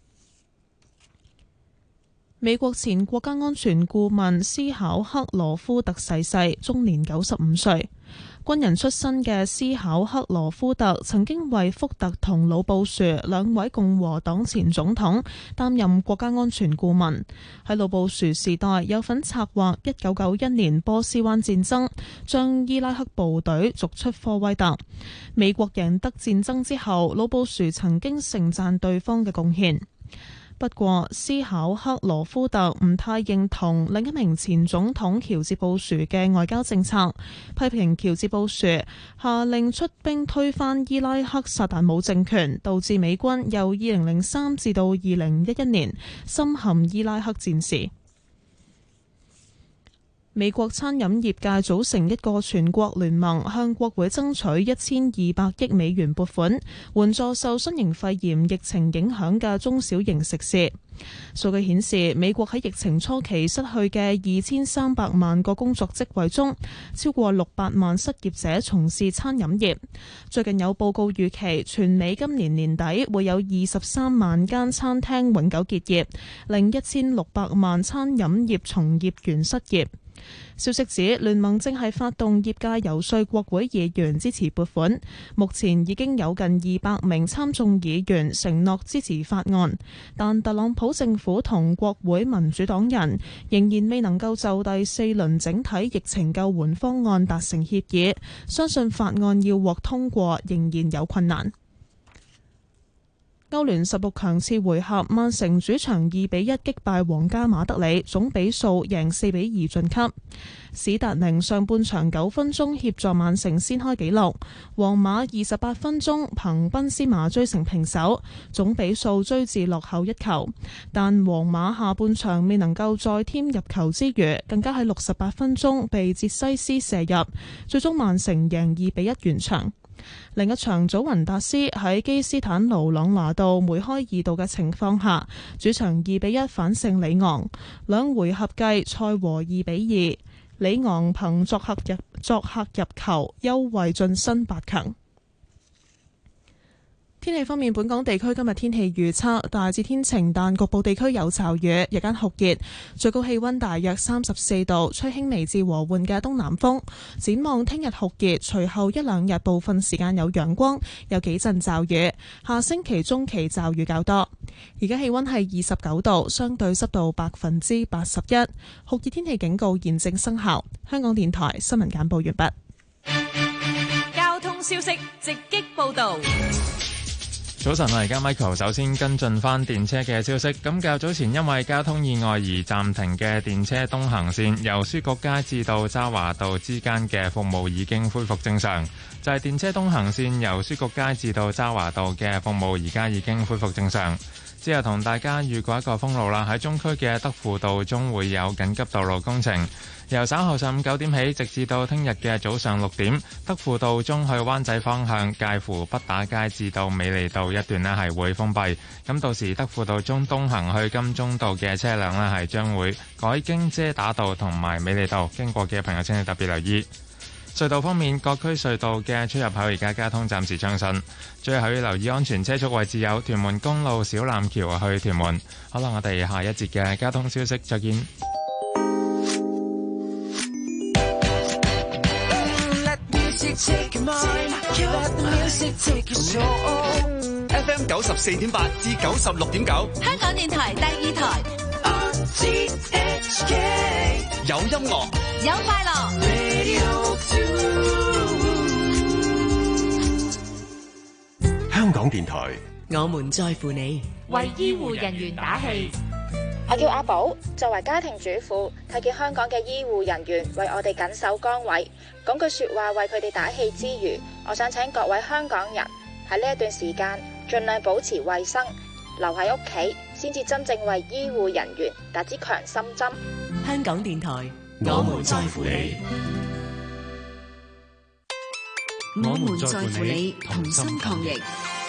美國前國家安全顧問斯考克羅夫特逝世，終年九十五歲。軍人出身嘅斯考克羅夫特曾經為福特同老布殊兩位共和黨前總統擔任國家安全顧問。喺老布殊時代有份策劃一九九一年波斯灣戰爭，將伊拉克部隊逐出科威特。美國贏得戰爭之後，老布殊曾經盛讚對方嘅貢獻。不過，斯考克羅夫特唔太認同另一名前總統喬治布殊嘅外交政策，批評喬治布殊下令出兵推翻伊拉克薩達姆政權，導致美軍由二零零三至到二零一一年深陷伊拉克戰事。美國餐飲業界組成一個全國聯盟，向國會爭取一千二百億美元撥款，援助受新型肺炎疫情影響嘅中小型食肆。數據顯示，美國喺疫情初期失去嘅二千三百萬個工作職位中，超過六百萬失業者從事餐飲業。最近有報告預期，全美今年年底會有二十三萬間餐廳永久結業，令一千六百萬餐飲業從業員失業。消息指，聯盟正係發動業界遊說國會議員支持撥款，目前已經有近二百名參眾議員承諾支持法案，但特朗普政府同國會民主黨人仍然未能夠就第四輪整體疫情救援方案達成協議，相信法案要獲通過仍然有困難。 歐聯十六強次回合，曼城主場二比一擊敗皇家馬德里，總比數贏四比二晉級。史達寧上半場九分鐘協助曼城先開紀錄，皇馬二十八分鐘憑賓斯馬追成平手，總比數追至落後一球。但皇馬下半場未能夠再添入球之餘，更加喺六十八分鐘被捷西斯射入，最終曼城贏二比一完場。另一場祖雲達斯喺基斯坦奴朗拿度梅開二度嘅情況下，主場二比一反勝里昂，兩回合計賽和二比二。里昂憑作客入作客入球優惠晉身八強。天氣方面，本港地區今日天氣預測大致天晴，但局部地區有驟雨，日間酷熱，最高氣溫大約三十四度，吹輕微至和緩嘅東南風。展望聽日酷熱，隨後一兩日部分時間有陽光，有幾陣驟雨。下星期中期驟雨較多。而家氣溫係二十九度，相對濕度百分之八十一，酷熱天氣警告現正生效。香港電台新聞簡報完畢。 交通消息直擊報道。 早晨啊，而家 Michael 首先跟進翻電車嘅消息。咁較早前因為交通意外而暫停嘅電車東行線由書局街至到渣華道之間嘅服務已經恢復正常。就係電車東行線由書局街至到渣華道嘅服務而家已經恢復正常。之後同大家預告一個封路啦，喺中區嘅德輔道中會有緊急道路工程。由稍後上午九點起，直至到聽日嘅早上六點，德輔道中去灣仔方向介乎畢打街至到美利道一段呢係會封閉。咁到時德輔道中東行去金鐘道嘅車輛呢係將會改經遮打道同埋美利道，經過嘅朋友請你特別留意。隧道方面，各區隧道嘅出入口而家交通暫時暢順。最後要留意安全車速位置有屯門公路小欖橋去屯門。好啦，我哋下一節嘅交通消息再見。 F M 九十四點八至九十六點九， 香港電台第二台。 有音樂， 有快樂。 香港電台， 我們在乎你， 為醫護人員打氣。 我叫阿寶，作為家庭主婦，睇見香港嘅醫護人員為我哋緊守崗位，講句說話為佢哋打氣之餘，我想請各位香港人喺呢一段時間盡量保持衛生，留喺屋企，先至真正為醫護人員打支強心針。 香港電台， 我們在乎你， 我們在乎你，同心抗疫。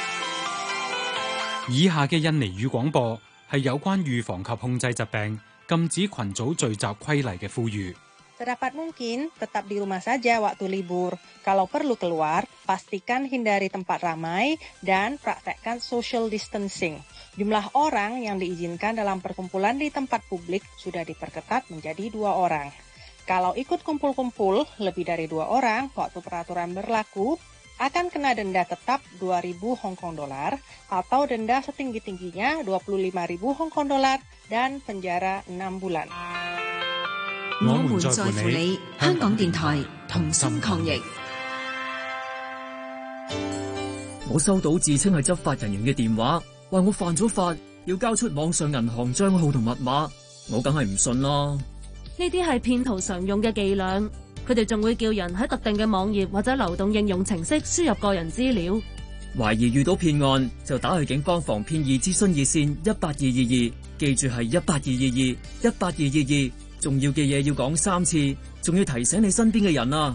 以下嘅印尼語廣播係有關預防及控制疾病、禁止群組聚集規例嘅呼籲。 Sedapat mungkin tetap di rumah saja waktu libur. Kalau perlu keluar, pastikan hindari tempat ramai dan praktekkan social distancing. Jumlah orang yang diizinkan dalam perkumpulan di tempat publik sudah diperketat menjadi dua orang. Kalau ikut kumpul-kumpul lebih dari dua orang waktu peraturan berlaku, akan kena denda tetap dua ribu Hong Kong dolar atau denda setinggi-tingginya dua puluh lima ribu Hong Kong dolar dan penjara enam bulan. 我們在乎你，香港電台同心抗疫。 我收到自稱係執法人員嘅電話，話我犯咗法，要交出網上銀行帳號同密碼，我梗係唔信啦。 呢啲係騙徒常用嘅伎倆，佢哋仲會叫人喺特定嘅網頁或者流動應用程式輸入個人資料。 懷疑遇到騙案，就打去警方防騙易諮詢熱線一八二二二，記住係一八二二二一八二二二。重要嘅嘢要講三次，仲要提醒你身邊嘅人啊。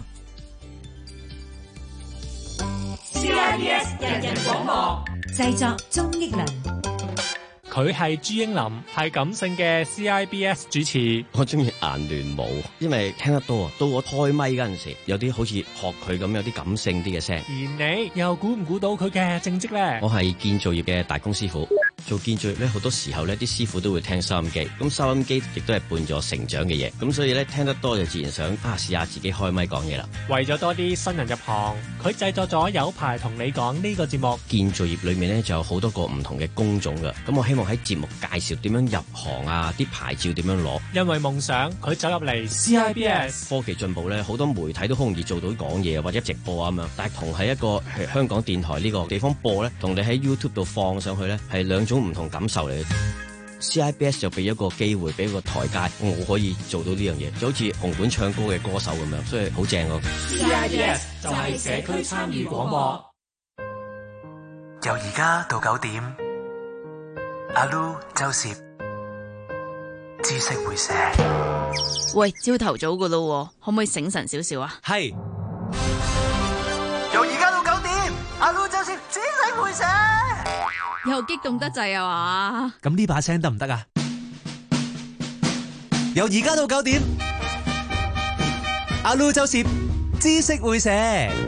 C I B S 人人廣播製作鍾益良， 佢係朱英林，係感性嘅 C I B S 主持。 我中意顏聯舞，因為聽得多啊。到我開咪嗰陣時，有啲好似學佢咁，有啲感性啲嘅聲。 而你又估唔估到佢嘅正職咧？ 我係建造業嘅大工師傅。 做建造業咧，好多時候咧，啲師傅都會聽收音機，咁收音機亦都係伴咗成長嘅嘢，咁所以咧聽得多就自然想啊試下自己開咪講嘢啦。 為咗多啲新人入行，佢製作咗有排同你講呢個節目。 建造業裏面咧就有好多個唔同嘅工種噶，咁我希望喺節目介紹點樣入行啊，啲牌照點樣攞。 因為夢想，佢走入嚟 C I B S。 科技進步咧，好多媒體都好容易做到講嘢或者直播啊咁樣，但係同喺一個香港電台呢個地方播咧，同你喺 YouTube 度放上去咧，係兩種唔同感受嚟嘅。C I B S 就俾一個機會，俾一個台階，我可以做到呢樣嘢，就好似紅館唱歌嘅歌手咁樣，所以好正咯。 C I B S 就係社區參與廣播。 由而家到九點，阿 Lu 周攝知識會社。 喂，朝頭早噶咯，可唔可以醒神少少啊？ 係。由而家到九點，阿 Lu 周攝知識會社。 又激動得滯啊嘛！ 咁呢把聲得唔得啊？由而家到九點，阿 Lu 周攝知識會社。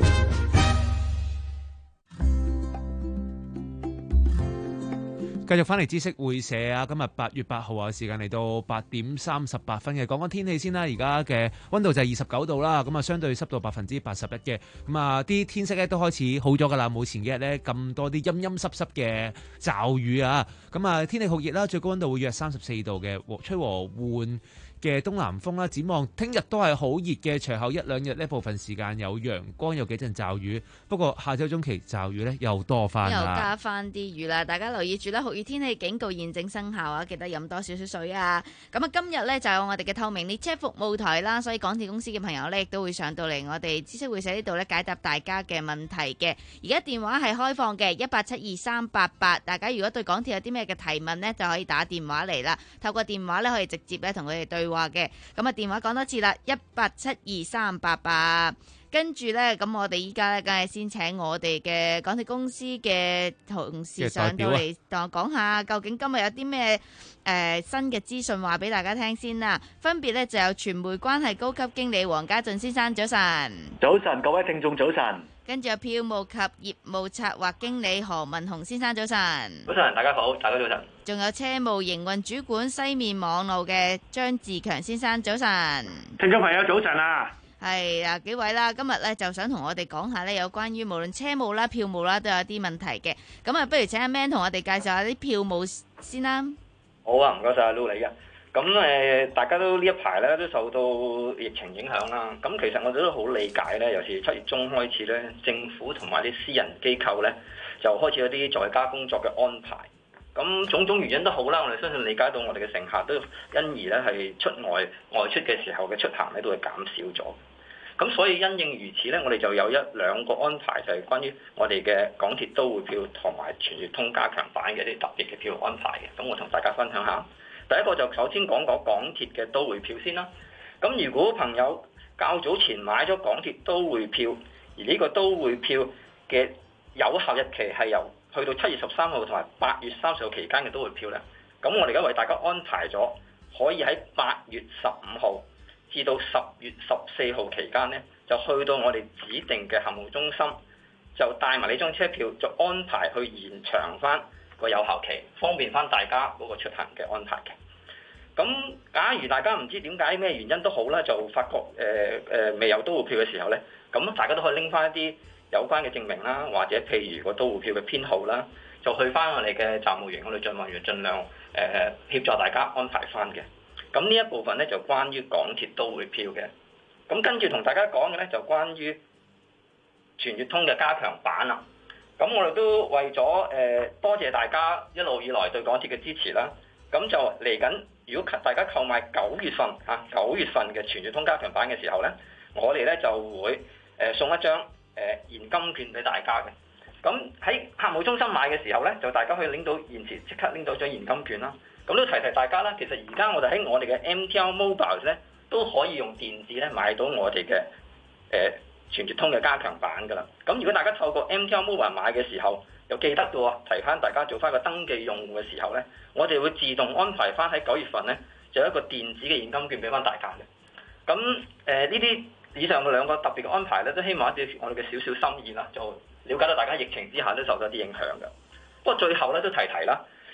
繼續翻嚟知識會社啊！今日八月八號啊，時間嚟到八點三十八分嘅。講講天氣先啦，而家嘅溫度就係二十九度啦，咁啊相對濕度百分之八十一嘅，咁啊啲天色咧都開始好咗噶啦，冇前幾日咧咁多啲陰陰濕濕嘅驟雨啊，咁啊天氣酷熱啦，最高溫度會約三十四度嘅，吹和緩嘅東南風啦。展望聽日都係好熱嘅，隨後一兩日呢部分時間有陽光，有幾陣驟雨，不過下週中期驟雨咧又多翻啦， 又加翻啲雨啦。大家留意住啦，酷熱天氣警告現正生效啊！記得飲多少少水啊！咁啊，今日呢就有我哋嘅透明列車服務台啦，所以港鐵公司嘅朋友呢亦都會上到嚟我哋知識會社呢度呢解答大家嘅問題嘅。而家電話係開放嘅，一八七二三八八。大家如果對港鐵有啲咩嘅提問呢，就可以打電話嚟啦。透過電話呢，可以直接咧同佢哋對話嘅。咁啊，電話講多次啦，一八七二三八八。跟住呢，咁我哋依家呢，梗係先請我哋嘅港鐵公司嘅同事上到嚟同我講下，究竟今日有啲咩誒新嘅資訊話俾大家聽先啦。分別呢，就有傳媒關係高級經理黃家俊先生，早晨。 早晨，各位聽眾早晨。 跟住有票務及業務策劃經理何文雄先生，早晨。 早晨，大家好，大家早晨。 仲有車務營運主管西面網路嘅張志強先生，早晨。 聽眾朋友早晨啊！ 係啊，幾位啦，今日咧就想同我哋講下咧，有關於無論車務啦、票務啦，都有啲問題嘅。咁啊，不如請阿 Man 同我哋介紹下啲票務先啦。 好啊，唔該晒阿 Lu 你嘅。咁誒、呃，大家都呢一排咧都受到疫情影響啦。咁其實我哋都好理解咧，尤其是七月中開始咧，政府同埋啲私人機構咧就開始有啲在家工作嘅安排。咁種種原因都好啦，我哋相信理解到我哋嘅乘客都因而咧係出外外出嘅時候嘅出行咧都會減少咗。咁所以因應如此咧，我哋就有一兩個安排，就係關於我哋嘅港鐵都會票同埋全月通加強版嘅啲特別嘅票安排嘅。咁我同大家分享下。第一個就首先講講港鐵嘅都會票先啦。咁如果朋友較早前買咗港鐵都會票，而呢個都會票嘅有效日期係由去到七月十三號同埋八月三十號期間嘅都會票咧，咁我哋而家為大家安排咗，可以喺八月十五號至到十月十四號期間咧，就去到我哋指定嘅客務中心，就帶埋呢張車票，就安排去延長翻個有效期，方便翻大家嗰個出行嘅安排嘅。咁假如大家唔知點解咩原因都好啦，就發覺誒誒、呃呃、未有都會票嘅時候咧，咁大家都可以拎翻一啲有關嘅證明啦，或者譬如個都會票嘅編號啦，就去翻我哋嘅站務員，我哋站務員盡量誒、呃、協助大家安排翻嘅。咁呢一部分咧就關於港鐵都會票嘅。咁跟住同大家講嘅咧就關於全月通嘅加強版啦。咁我哋都為咗誒、呃、多謝大家一路以來對港鐵嘅支持啦。咁就嚟緊，如果大家購買九月份嚇九月份嘅全月通加強版嘅時候咧，我哋咧就會誒送一張誒現金券俾大家嘅。咁喺客務中心買嘅時候咧，就大家可以拎到現時即刻拎到張現金券啦。咁都提提大家啦，其實而家我哋喺我哋嘅 M T R Mobile 咧都可以用電子咧買到我哋嘅誒全月通嘅加強版㗎啦。咁如果大家透過 M T R Mobile 買嘅時候，又記得嘅喎，提翻大家做翻個登記用戶嘅時候咧，我哋會自動安排翻喺九月份咧，就有一個電子嘅現金券俾翻大家嘅。咁誒呢啲以上嘅兩個特別嘅安排咧，都希望一啲我哋嘅少少心意啦，就了解到大家疫情之下都受到啲影響嘅。不過最後咧都提提啦，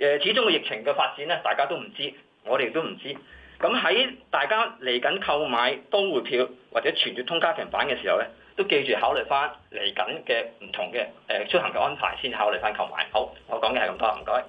誒，始終個疫情嘅發展咧，大家都唔知，我哋都唔知。咁喺大家嚟緊購買都會票或者全月通加強版嘅時候咧，都記住考慮翻嚟緊嘅唔同嘅誒出行嘅安排，先考慮翻購買。好，我講嘅係咁多，唔該。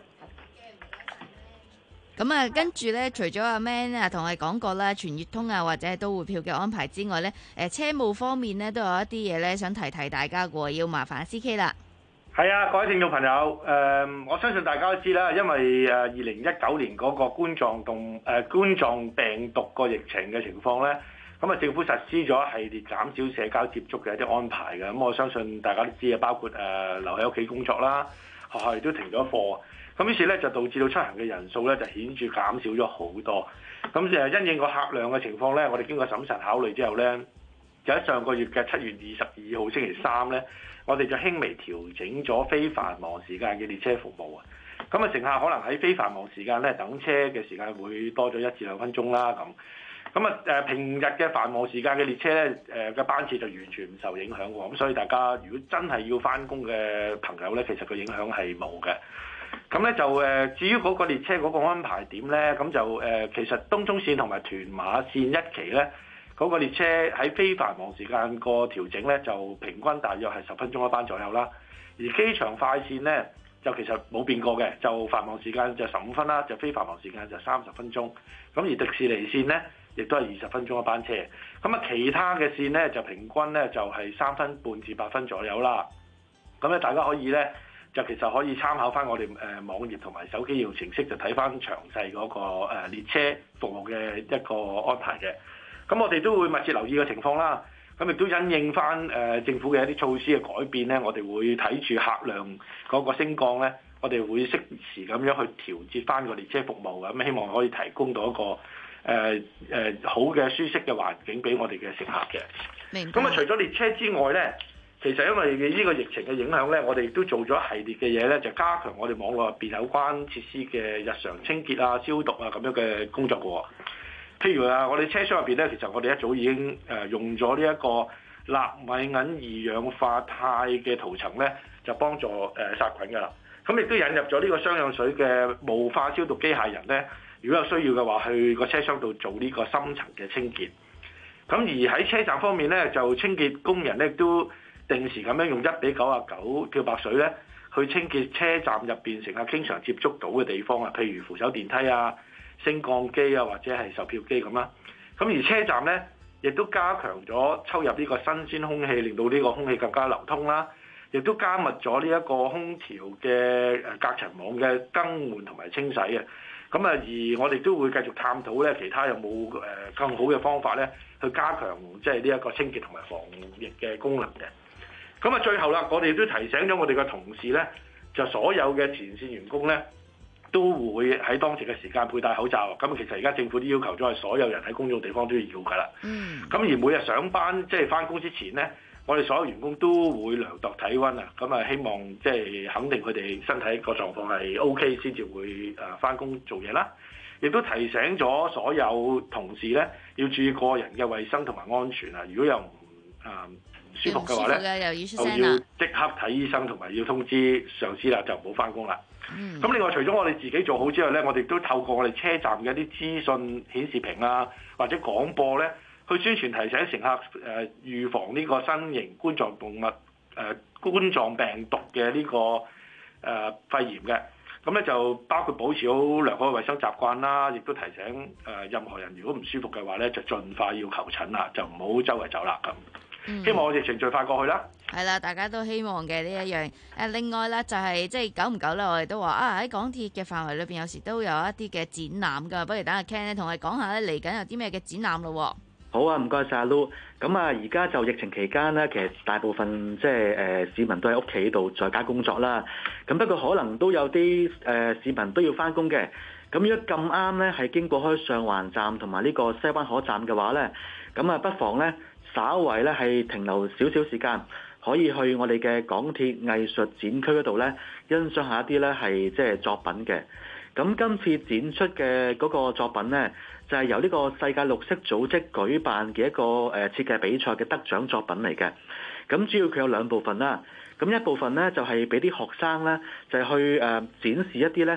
咁啊，跟住咧，除咗阿 Man 啊同我哋講過啦，全月通啊或者係都會票嘅安排之外咧，誒車務方面咧都有一啲嘢咧想提提大家嘅，要麻煩 C K 啦。 係啊，各位聽眾朋友，誒、呃，我相信大家都知啦，因為誒二零一九年嗰個冠狀動誒、呃、冠狀病毒個疫情嘅情況咧，咁啊政府實施咗一系列減少社交接觸嘅一啲安排嘅，咁我相信大家都知啊，包括誒、呃、留喺屋企工作啦，學校亦都停咗課，咁於是咧就導致到出行嘅人數咧就顯著減少咗好多，咁誒因應個客量嘅情況咧，我哋經過審慎考慮之後咧，就喺上個月嘅七月二十二號星期三咧。我哋就輕微調整咗非繁忙時間嘅列車服務啊，咁啊乘客可能喺非繁忙時間咧等車嘅時間會多咗一至兩分鐘啦，咁咁啊誒平日嘅繁忙時間嘅列車咧誒嘅班次就完全唔受影響喎，咁所以大家如果真係要返工嘅朋友咧，其實個影響係冇嘅。咁咧就誒至於嗰個列車嗰個安排點咧，咁就誒其實東涌線同埋屯馬線一期咧。嗰個列車喺非繁忙時間個調整咧，就平均大約係十分鐘一班左右啦。而機場快線咧，就其實冇變過嘅，就繁忙時間就十五分啦，就非繁忙時間就三十分鐘。咁而迪士尼線咧，亦都係二十分鐘一班車。咁啊，其他嘅線咧就平均咧就係三分半至八分左右啦。咁咧，大家可以咧就其實可以參考翻我哋誒網頁同埋手機應用程式，就睇翻詳細嗰個誒列車服務嘅一個安排嘅。咁我哋都會密切留意嘅情況啦，咁亦都因應翻誒政府嘅一啲措施嘅改變咧，我哋會睇住客量嗰個升降咧，我哋會適時咁樣去調節翻個列車服務嘅，咁希望可以提供到一個誒誒、呃呃、好嘅舒適嘅環境俾我哋嘅乘客嘅。明白。咁啊，除咗列車之外咧，其實因為呢個疫情嘅影響咧，我哋亦都做咗一系列嘅嘢咧，就加強我哋網絡入邊有關設施嘅日常清潔啊、消毒啊咁樣嘅工作嘅。譬如啊，我哋車廂入邊咧，其實我哋一早已經誒用咗呢一個納米銀二氧化鈦嘅塗層咧，就幫助誒殺菌㗎啦。咁亦都引入咗呢個雙氧水嘅霧化消毒機械人咧，如果有需要嘅話，去個車廂度做呢個深層嘅清潔。咁而喺車站方面咧，就清潔工人咧都定時咁樣用一比九啊九漂白水咧，去清潔車站入邊乘客經常接觸到嘅地方啊，譬如扶手電梯啊、升降機啊，或者係售票機咁啦。咁而車站咧，亦都加強咗抽入呢個新鮮空氣，令到呢個空氣更加流通啦。亦都加密咗呢一個空調嘅誒隔塵網嘅更換同埋清洗嘅。咁啊，而我哋都會繼續探討咧，其他有冇誒更好嘅方法咧，去加強即係呢一個清潔同埋防疫嘅功能嘅。咁啊，最後啦，我哋都提醒咗我哋嘅同事咧，就所有嘅前線員工咧，都會喺當值嘅時間佩戴口罩。咁其實而家政府都要求咗係所有人喺公眾地方都要要㗎啦。嗯。咁而每日上班即係返工之前咧，我哋所有員工都會量度體温啊。咁啊，希望即係肯定佢哋身體個狀況係 O K 先至會誒返工做嘢啦。亦都提醒咗所有同事咧，要注意個人嘅衛生同埋安全啊。如果有唔誒唔舒服嘅話咧，就要即刻睇醫生，同埋要通知上司啦，就唔好返工啦。咁、嗯、另外除咗我哋自己做好之外咧，我哋都透過我哋車站嘅一啲資訊顯示屏啊，或者廣播咧，去宣傳提醒乘客誒、呃、預防呢個新型冠狀動物誒、呃、冠狀病毒嘅呢、這個誒、呃、肺炎嘅。咁咧就包括保持好良好嘅衞生習慣啦，亦都提醒誒、呃、任何人如果唔舒服嘅話咧，就盡快要求診啦，就唔好周圍走啦咁。嗯、希望我哋程序快過去啦。 係啦，大家都希望嘅呢一樣。誒，另外咧就係、是、即係久唔久咧，我哋都話啊喺港鐵嘅範圍裏邊，有時都有一啲嘅展覽㗎。不如等阿 Ken 咧同我哋講下咧嚟緊有啲咩嘅展覽咯。 好啊，唔該晒阿 Lu。咁啊，而家就疫情期間咧，其實大部分即係誒市民都喺屋企度在家工作啦。咁不過可能都有啲誒、呃、市民都要返工嘅。咁如果咁啱咧，係經過開上環站同埋呢個西灣河站嘅話咧，咁啊不妨咧稍為咧係停留少少時間，可以去我哋嘅港鐵藝術展區嗰度咧欣賞下一啲咧係即係作品嘅。咁今次展出嘅嗰個作品咧，就係由呢個世界綠色組織舉辦嘅一個誒設計比賽嘅得獎作品嚟嘅。咁主要佢有兩部分啦。咁一部分咧就係俾啲學生咧就係去誒展示一啲咧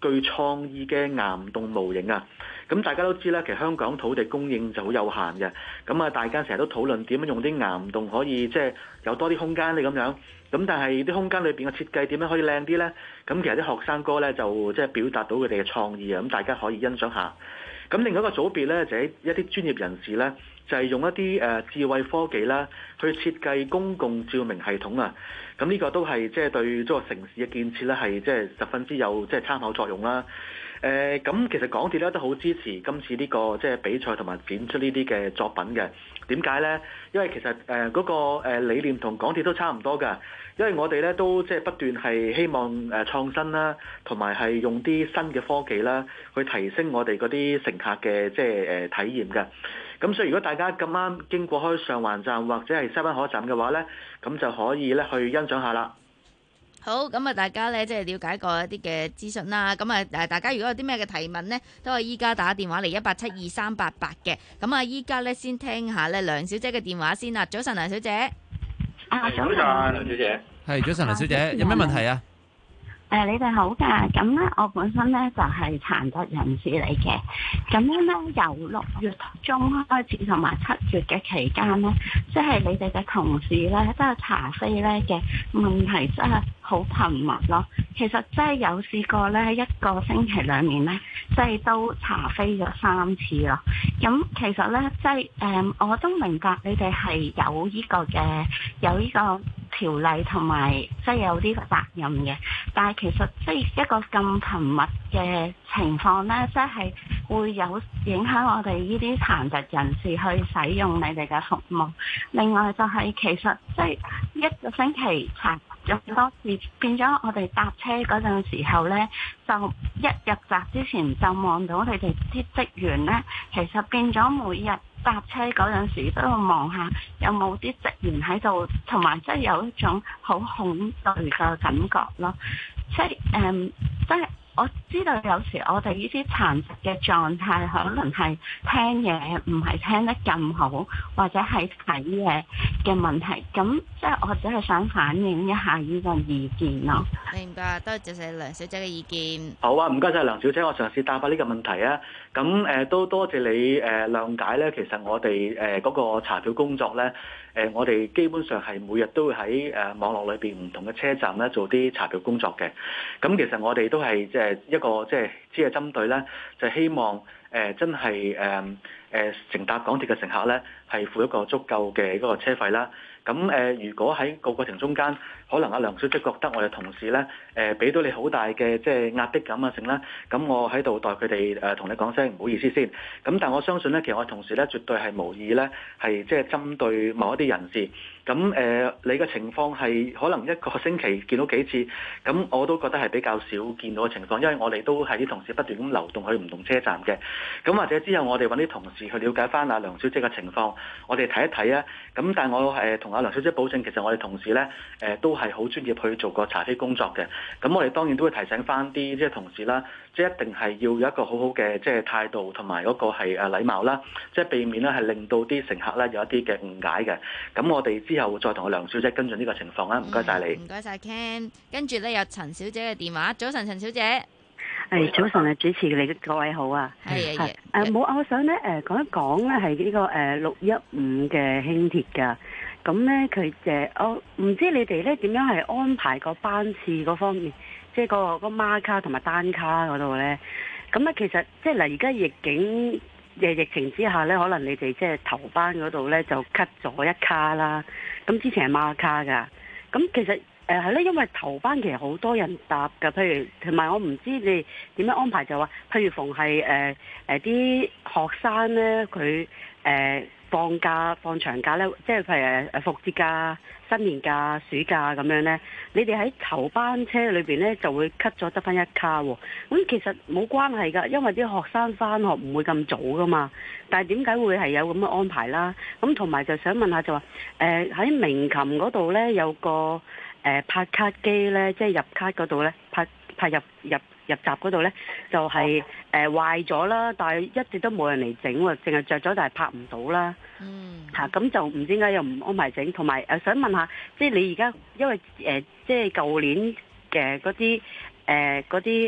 具創意嘅岩洞模型啊！咁大家都知啦，其實香港土地供應就好有限嘅，咁啊大家成日都討論點樣用啲岩洞可以即係有多啲空間咧咁樣，咁但係啲空間裏邊嘅設計點樣可以靚啲咧？咁其實啲學生哥咧就即係表達到佢哋嘅創意啊，咁大家可以欣賞下。咁另外一個組別咧就係一啲專業人士咧，就係用一啲誒智慧科技啦，去設計公共照明系統啊。咁呢個都係即係對嗰個城市嘅建設咧係即係十分之有即係參考作用啦。誒咁、呃、其實港鐵咧都好支持今次呢、這個即係比賽同埋展出呢啲嘅作品嘅。點解呢？因為其實誒嗰、呃那個、呃、理念同港鐵都差唔多㗎。因為我哋咧都即係不斷係希望誒創新啦，同埋係用啲新嘅科技啦，去提升我哋嗰啲乘客嘅即係誒體驗嘅。咁所以如果大家咁啱經過開上環站或者係西灣河站嘅話呢，咁就可以咧去欣賞下啦。 好，咁啊，大家咧即係了解過一啲嘅資訊啦。咁啊，誒，大家如果有啲咩嘅提問呢，都係依家打電話嚟一八七二三八八嘅。咁啊，依家咧先聽下咧梁小姐嘅電話先啦。早晨，梁小姐。 啊，早晨， 梁小姐。 係早晨，梁小姐，有咩問題啊？ 誒、呃，你哋好㗎。咁咧，我本身咧就係、是、殘疾人士嚟嘅。咁樣咧，由六月中開始同埋七月嘅期間咧，即係你哋嘅同事咧，都係查飛咧嘅問題真係好頻密咯。其實真係有試過咧，一個星期兩面咧，即係都查飛咗三次咯。咁其實咧，即係誒，我都明白你哋係有呢個嘅，有呢個條例同埋即係有呢個責任嘅。但係其實即係一個咁頻密嘅情況咧，即係會有影響我哋呢啲殘疾人士去使用你哋嘅服務。另外就係其實即係一個星期查咗多次，變咗我哋搭車嗰陣時候咧，就一入閘之前就望到你哋啲職員咧，其實變咗每日搭車嗰陣時都要望下有冇啲職員喺度，同埋即係有一種好恐懼嘅感覺咯。即係誒、嗯，即係我知道有時我哋呢啲殘疾嘅狀態可能係聽嘢唔係聽得咁好，或者係睇嘢嘅問題。咁即係我只係想反映一下呢個意見咯。 明白，多謝晒梁小姐嘅意見。 好啊，唔該晒梁小姐，我嘗試答下呢個問題啊。咁誒、呃、都多謝你誒、呃、諒解咧。其實我哋誒嗰個查票工作咧，誒、呃、我哋基本上係每日都會喺誒、呃、網絡裏邊唔同嘅車站咧做啲查票工作嘅。咁其實我哋都係即係一個即係只係針對咧，就係、希望誒、呃、真係誒誒乘搭港鐵嘅乘客咧係付一個足夠嘅嗰個車費啦。咁誒、呃，如果喺個過程中間，可能阿梁小姐覺得我哋同事咧，誒、呃、俾到你好大嘅即係壓迫感啊，成啦，咁我喺度代佢哋誒同你講聲唔好意思先。咁但係我相信咧，其實我同事咧絕對係無意咧，係即係針對某一啲人士。咁誒、呃，你嘅情況係可能一個星期見到幾次，咁我都覺得係比較少見到嘅情況，因為我哋都係啲同事不斷咁流動去唔同車站嘅。咁或者之後我哋揾啲同事去了解翻阿梁小姐嘅情況，我哋睇一睇啊。咁但係我誒同阿梁小姐保證，其實我哋同事咧誒、呃、都係好專業去做個查飛工作嘅。咁我哋當然都會提醒翻啲即係同事啦，即係一定係要有一個好好嘅即係態度同埋嗰個係誒禮貌啦，即係避免咧係令到啲乘客咧有一啲嘅誤解嘅。咁我哋之後再同阿梁小姐跟進呢個情況啦。唔該晒你。 唔該晒 Ken。跟住咧有陳小姐嘅電話。早晨，陳小姐。 係早晨啊，主持你各位好啊。 係係誒冇，我想咧誒講一講咧係呢個誒六一五嘅輕鐵㗎。咁咧佢誒我唔知你哋咧點樣係安排個班次嗰方面，即係個個孖卡同埋單卡嗰度咧。咁咧其實即係嗱，而家逆境嘅疫情之下咧，可能你哋即係頭班嗰度咧就 cut 咗一卡啦。咁之前係孖卡㗎。咁其實誒係咧，因為頭班其實好多人搭㗎，譬如同埋我唔知你點樣安排，就話譬如逢係誒誒啲學生咧，佢誒、呃、放假放長假咧，即係譬如誒復節假、新年假、暑假咁樣咧，你哋喺頭班車裏邊咧就會 cut 咗得返一卡喎。咁其實冇關係㗎，因為啲學生返學唔會咁早㗎嘛。但係點解會係有咁嘅安排啦？咁同埋就想問下就話誒喺鳴琴嗰度咧有個誒、呃、拍卡機咧，即係入卡嗰度咧，拍拍入入入閘嗰度咧，就係、是、誒、呃、壞咗啦。但係一直都冇人嚟整喎，淨係着咗，但係拍唔到啦。嗯，嚇咁、啊、就唔知點解又唔安排整。同埋誒想問下，即係你而家因為誒、呃、即係舊年嘅嗰啲誒嗰啲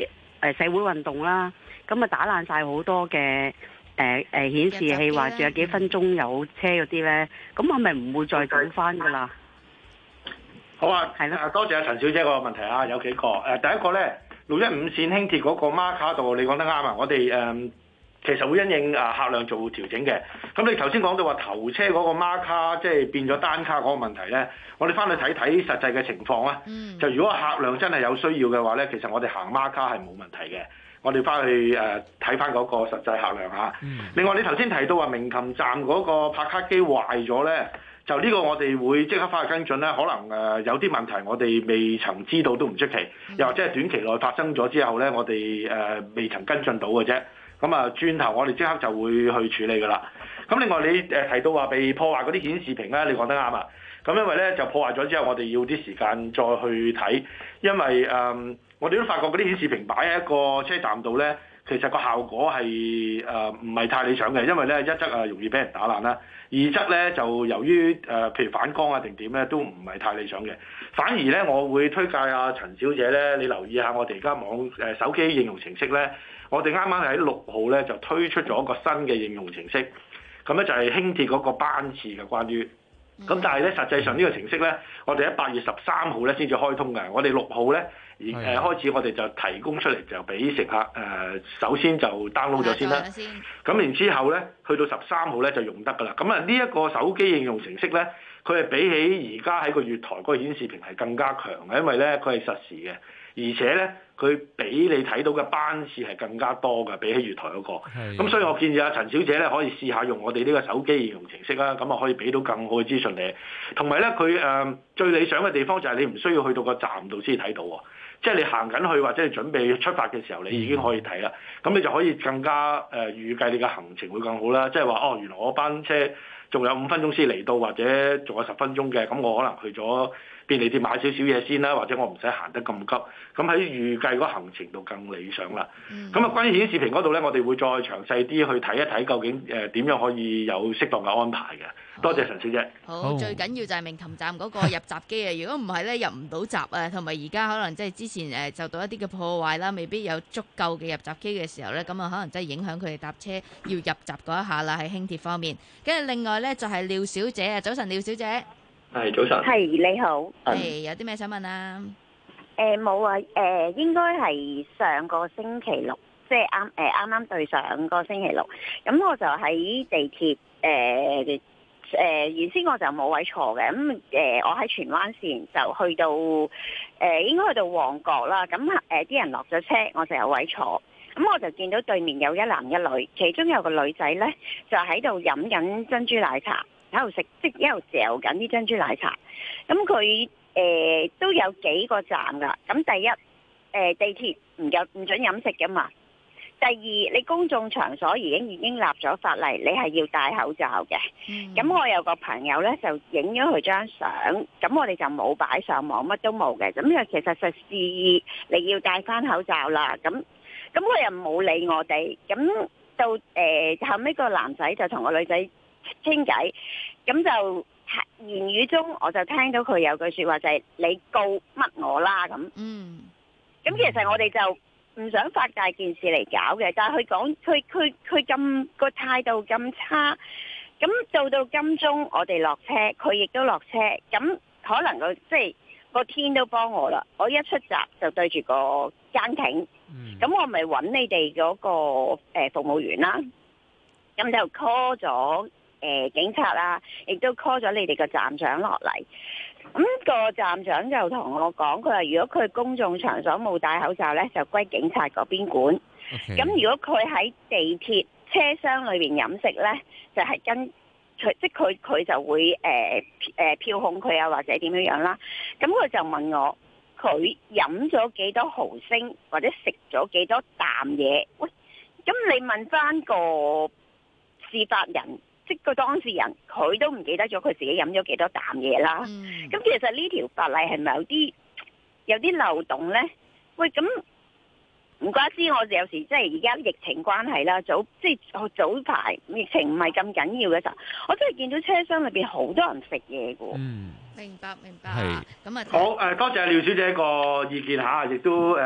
誒社會運動啦，咁啊打爛晒好多嘅誒誒顯示器，話仲有幾分鐘有車嗰啲咧，咁係咪唔會再整翻㗎啦？ 好啊，係啦，多謝阿陳小姐個問題啊，有幾個誒、呃，第一個咧，六一五線輕鐵嗰個 marker 度，你講得啱啊，我哋誒、呃、其實會因應啊客量做調整嘅。咁你頭先講到話頭車嗰個 marker 即係變咗單卡嗰個問題咧，我哋翻去睇睇實際嘅情況啊。嗯、就如果客量真係有需要嘅話咧，其實我哋行 marker 係冇問題嘅。我哋翻去誒睇翻嗰個實際客量嚇。嗯、另外你頭先提到話鳴琴站嗰個拍卡機壞咗咧。就呢個我哋會即刻翻去跟進咧，可能誒有啲問題我哋未曾知道都唔出奇，又或者係短期內發生咗之後咧，我哋誒未曾跟進到嘅啫。咁啊，轉頭我哋即刻就會去處理㗎啦。咁另外你誒提到話被破壞嗰啲顯示屏咧，你講得啱啊。咁因為咧就破壞咗之後，我哋要啲時間再去睇，因為誒、呃、我哋都發覺嗰啲顯示屏擺喺一個車站度咧，其實個效果係誒唔係太理想嘅，因為咧一則啊容易俾人打爛啦。二則咧就由於誒、呃、譬如反光啊定點咧都唔係太理想嘅，反而咧我會推介阿陳小姐咧，你留意下我哋而家網誒、呃、手機應用程式咧，我哋啱啱喺六號咧就推出咗一個新嘅應用程式，咁咧就係輕鐵嗰個班次嘅關於，咁但係咧實際上呢個程式咧，我哋喺八月十三號咧先至開通嘅，我哋六號咧。而誒、呃、開始，我哋就提供出嚟，就俾乘客誒、呃、首先就 download 咗先啦。咁然之後咧，去到十三號咧就用得㗎啦。咁啊，呢一個手機應用程式咧，佢係比起而家喺個月台嗰個顯示屏係更加強嘅，因為咧佢係實時嘅，而且咧佢俾你睇到嘅班次係更加多嘅，比起月台嗰、那個。咁的所以我建議阿陳小姐咧可以試下用我哋呢個手機應用程式啦，咁啊可以俾到更好嘅資訊你。同埋咧，佢誒、呃、最理想嘅地方就係你唔需要去到個站度先睇到喎。即係你行緊去或者你準備出發嘅時候，你已經可以睇啦。咁你就可以更加誒、呃、預計你嘅行程會更好啦。即係話哦，原來我班車仲有五分鐘先嚟到，或者仲有十分鐘嘅，咁我可能去咗便利店買少少嘢先啦，或者我唔使行得咁急。咁喺預計嗰行程度更理想啦。咁啊、嗯，關於顯示屏嗰度咧，我哋會再詳細啲去睇一睇，究竟誒點樣可以有適當嘅安排嘅。多謝陳小姐。 好，好最緊要就係鳴琴站嗰個入閘機啊！如果唔係咧，入唔到閘啊，同埋而家可能即係之前誒受到一啲嘅破壞啦，未必有足夠嘅入閘機嘅時候咧，咁啊可能真係影響佢哋搭車要入閘嗰一下啦。喺輕鐵方面，跟住另外咧就係廖小姐啊，早晨廖小姐。 係早晨。 係你好。 係有啲咩想問啊？ 誒冇啊，誒應該係上個星期六，即係啱誒啱啱對上個星期六，咁我就喺地鐵誒。誒、呃、原先我就冇位坐嘅，咁、嗯、誒、呃、我喺荃灣線就去到誒、呃、應該去到旺角啦，咁誒啲人落咗車，我就有位坐，咁、嗯、我就見到對面有一男一女，其中有個女仔咧就喺度飲緊珍珠奶茶，喺度食即係一路嚼緊啲珍珠奶茶，咁佢誒都有幾個站㗎，咁、嗯、第一誒、呃、地鐵唔夠唔準飲食㗎嘛。第二，你公眾場所已經已經立咗法例，你係要戴口罩嘅。咁、嗯、我有個朋友咧就影咗佢張相，咁我哋就冇擺上網，乜都冇嘅。咁因為其實實示意你要戴翻口罩啦。咁咁佢又冇理我哋。咁到誒、呃、後尾個男仔就同個女仔傾偈，咁就言語中我就聽到佢有句説話就係、是、你告乜我啦咁。嗯。咁其實我哋就唔想發大件事嚟搞嘅，但係佢講佢佢佢咁個態度咁差，咁到到金鐘我哋落車，佢亦都落車，咁可能個即係個天都幫我啦，我一出閘就對住個更亭，咁、嗯、我咪揾你哋嗰、嗰個、呃、服務員啦，咁就 call 咗誒、呃、警察啦，亦都 call 咗你哋個站長落嚟。咁個站長就同我講，佢話如果佢公眾場所冇戴口罩咧，就歸警察嗰邊管。咁 Okay. 如果佢喺地鐵車廂裏邊飲食咧，就係、是、跟佢，即係佢佢就會誒誒、呃呃、票控佢啊，或者點樣樣啦。咁佢就問我，佢飲咗幾多毫升，或者食咗幾多啖嘢？喂，咁你問翻個事發人？即個當事人，佢都唔記得咗佢自己飲咗幾多啖嘢啦。咁、嗯、其實呢條法例係咪有啲有啲漏洞咧？喂，咁唔怪之我哋有時即係而家疫情關係啦，早即係早排疫情唔係咁緊要嘅時候，我真係見到車廂裏邊好多人食嘢嘅喎。嗯， 明白明白。 係咁啊， 好誒、呃，多謝廖小姐個意見嚇，亦都誒。呃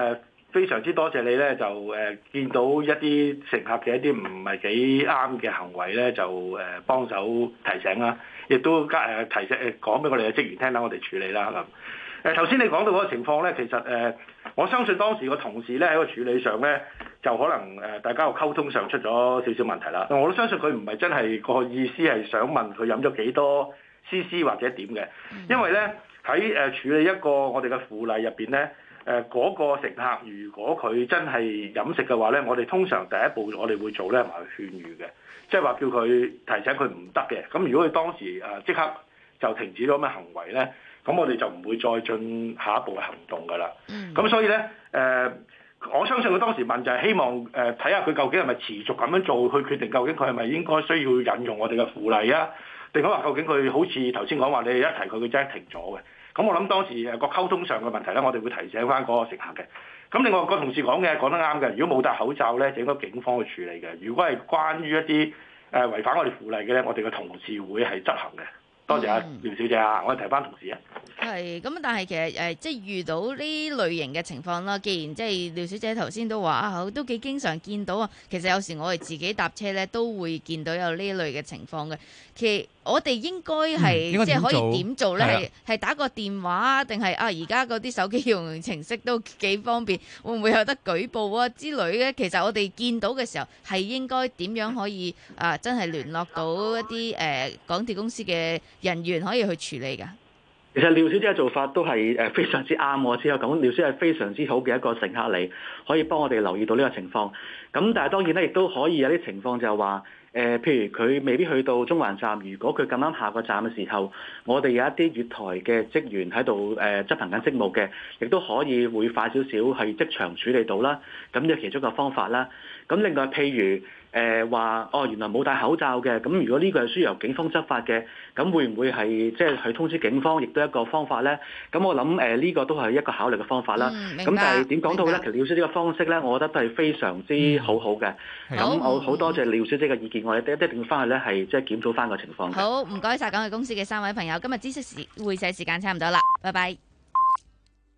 非常之多謝你咧，就誒、呃、見到一啲乘客嘅一啲唔係幾啱嘅行為咧，就誒、呃、幫手提醒啦，亦都加誒、呃、提醒誒講俾我哋嘅職員聽，等我哋處理啦咁。誒頭先你講到嗰個情況咧，其實誒、呃、我相信當時個同事咧喺個處理上咧，就可能誒、呃、大家個溝通上出咗少少問題啦。我都相信佢唔係真係個意思係想問佢飲咗幾多 C C 或者點嘅，因為咧喺誒處理一個我哋嘅附例入邊咧。誒嗰、呃那個乘客，如果佢真係飲食嘅話咧，我哋通常第一步我哋會做咧，係勸喻嘅，即係話叫佢提醒佢唔得嘅。咁如果佢當時誒即、呃、刻就停止咗咁嘅行為咧，咁我哋就唔會再進下一步嘅行動㗎啦。咁、嗯、所以咧誒、呃，我相信佢當時問就係希望誒睇下佢究竟係咪持續咁樣做，去決定究竟佢係咪應該需要引用我哋嘅附例啊，定係話究竟佢好似頭先講話你哋一提佢，佢真係停咗嘅。咁我諗當時誒個溝通上嘅問題咧，我哋會提醒翻嗰個乘客嘅。咁另外個同事講嘅講得啱嘅，如果冇戴口罩咧，就應該警方去處理嘅。如果係關於一啲誒違反我哋附例嘅咧，我哋嘅同事會係執行嘅。多謝啊，廖小姐啊，我哋提翻同事啊。 係咁，但係其實誒、呃，即係遇到呢類型嘅情況啦。既然即係廖小姐頭先都話啊，都幾經常見到啊。其實有時我哋自己搭車咧，都會見到有呢類嘅情況嘅。其實我哋應該係、嗯、即係可以點做咧？係係打個電話定係啊？而家嗰啲手機應用程式都幾方便，會唔會有得舉報啊之類嘅？其實我哋見到嘅時候係應該點樣可以啊？真係聯絡到一啲誒、呃、港鐵公司嘅人員可以去處理㗎。 其實廖小姐嘅做法都係誒非常之啱，我之後咁廖小姐係非常之好嘅一個乘客嚟，可以幫我哋留意到呢個情況。咁但係當然咧，亦都可以有啲情況就係話誒，譬如佢未必去到中環站，如果佢咁啱下個站嘅時候，我哋有一啲月台嘅職員喺度誒執行緊職務嘅，亦都可以會快少少係即場處理到啦。咁呢其中一個方法啦。咁另外譬如誒話、呃、哦，原來冇戴口罩嘅，咁如果呢個係需要由警方執法嘅，咁會唔會係即係去通知警方，亦都係一個方法咧？咁我諗誒呢個都係一個考慮嘅方法啦。咁、嗯、但係點講到咧？其實廖小姐呢個方式咧，我覺得都係非常之好好嘅。咁、嗯、我好多謝廖小姐嘅意見，我哋一定翻去咧係即係檢討翻個情況。 好，唔該晒港鐵公司嘅三位朋友，今日知識時會社時間差唔多啦，拜拜。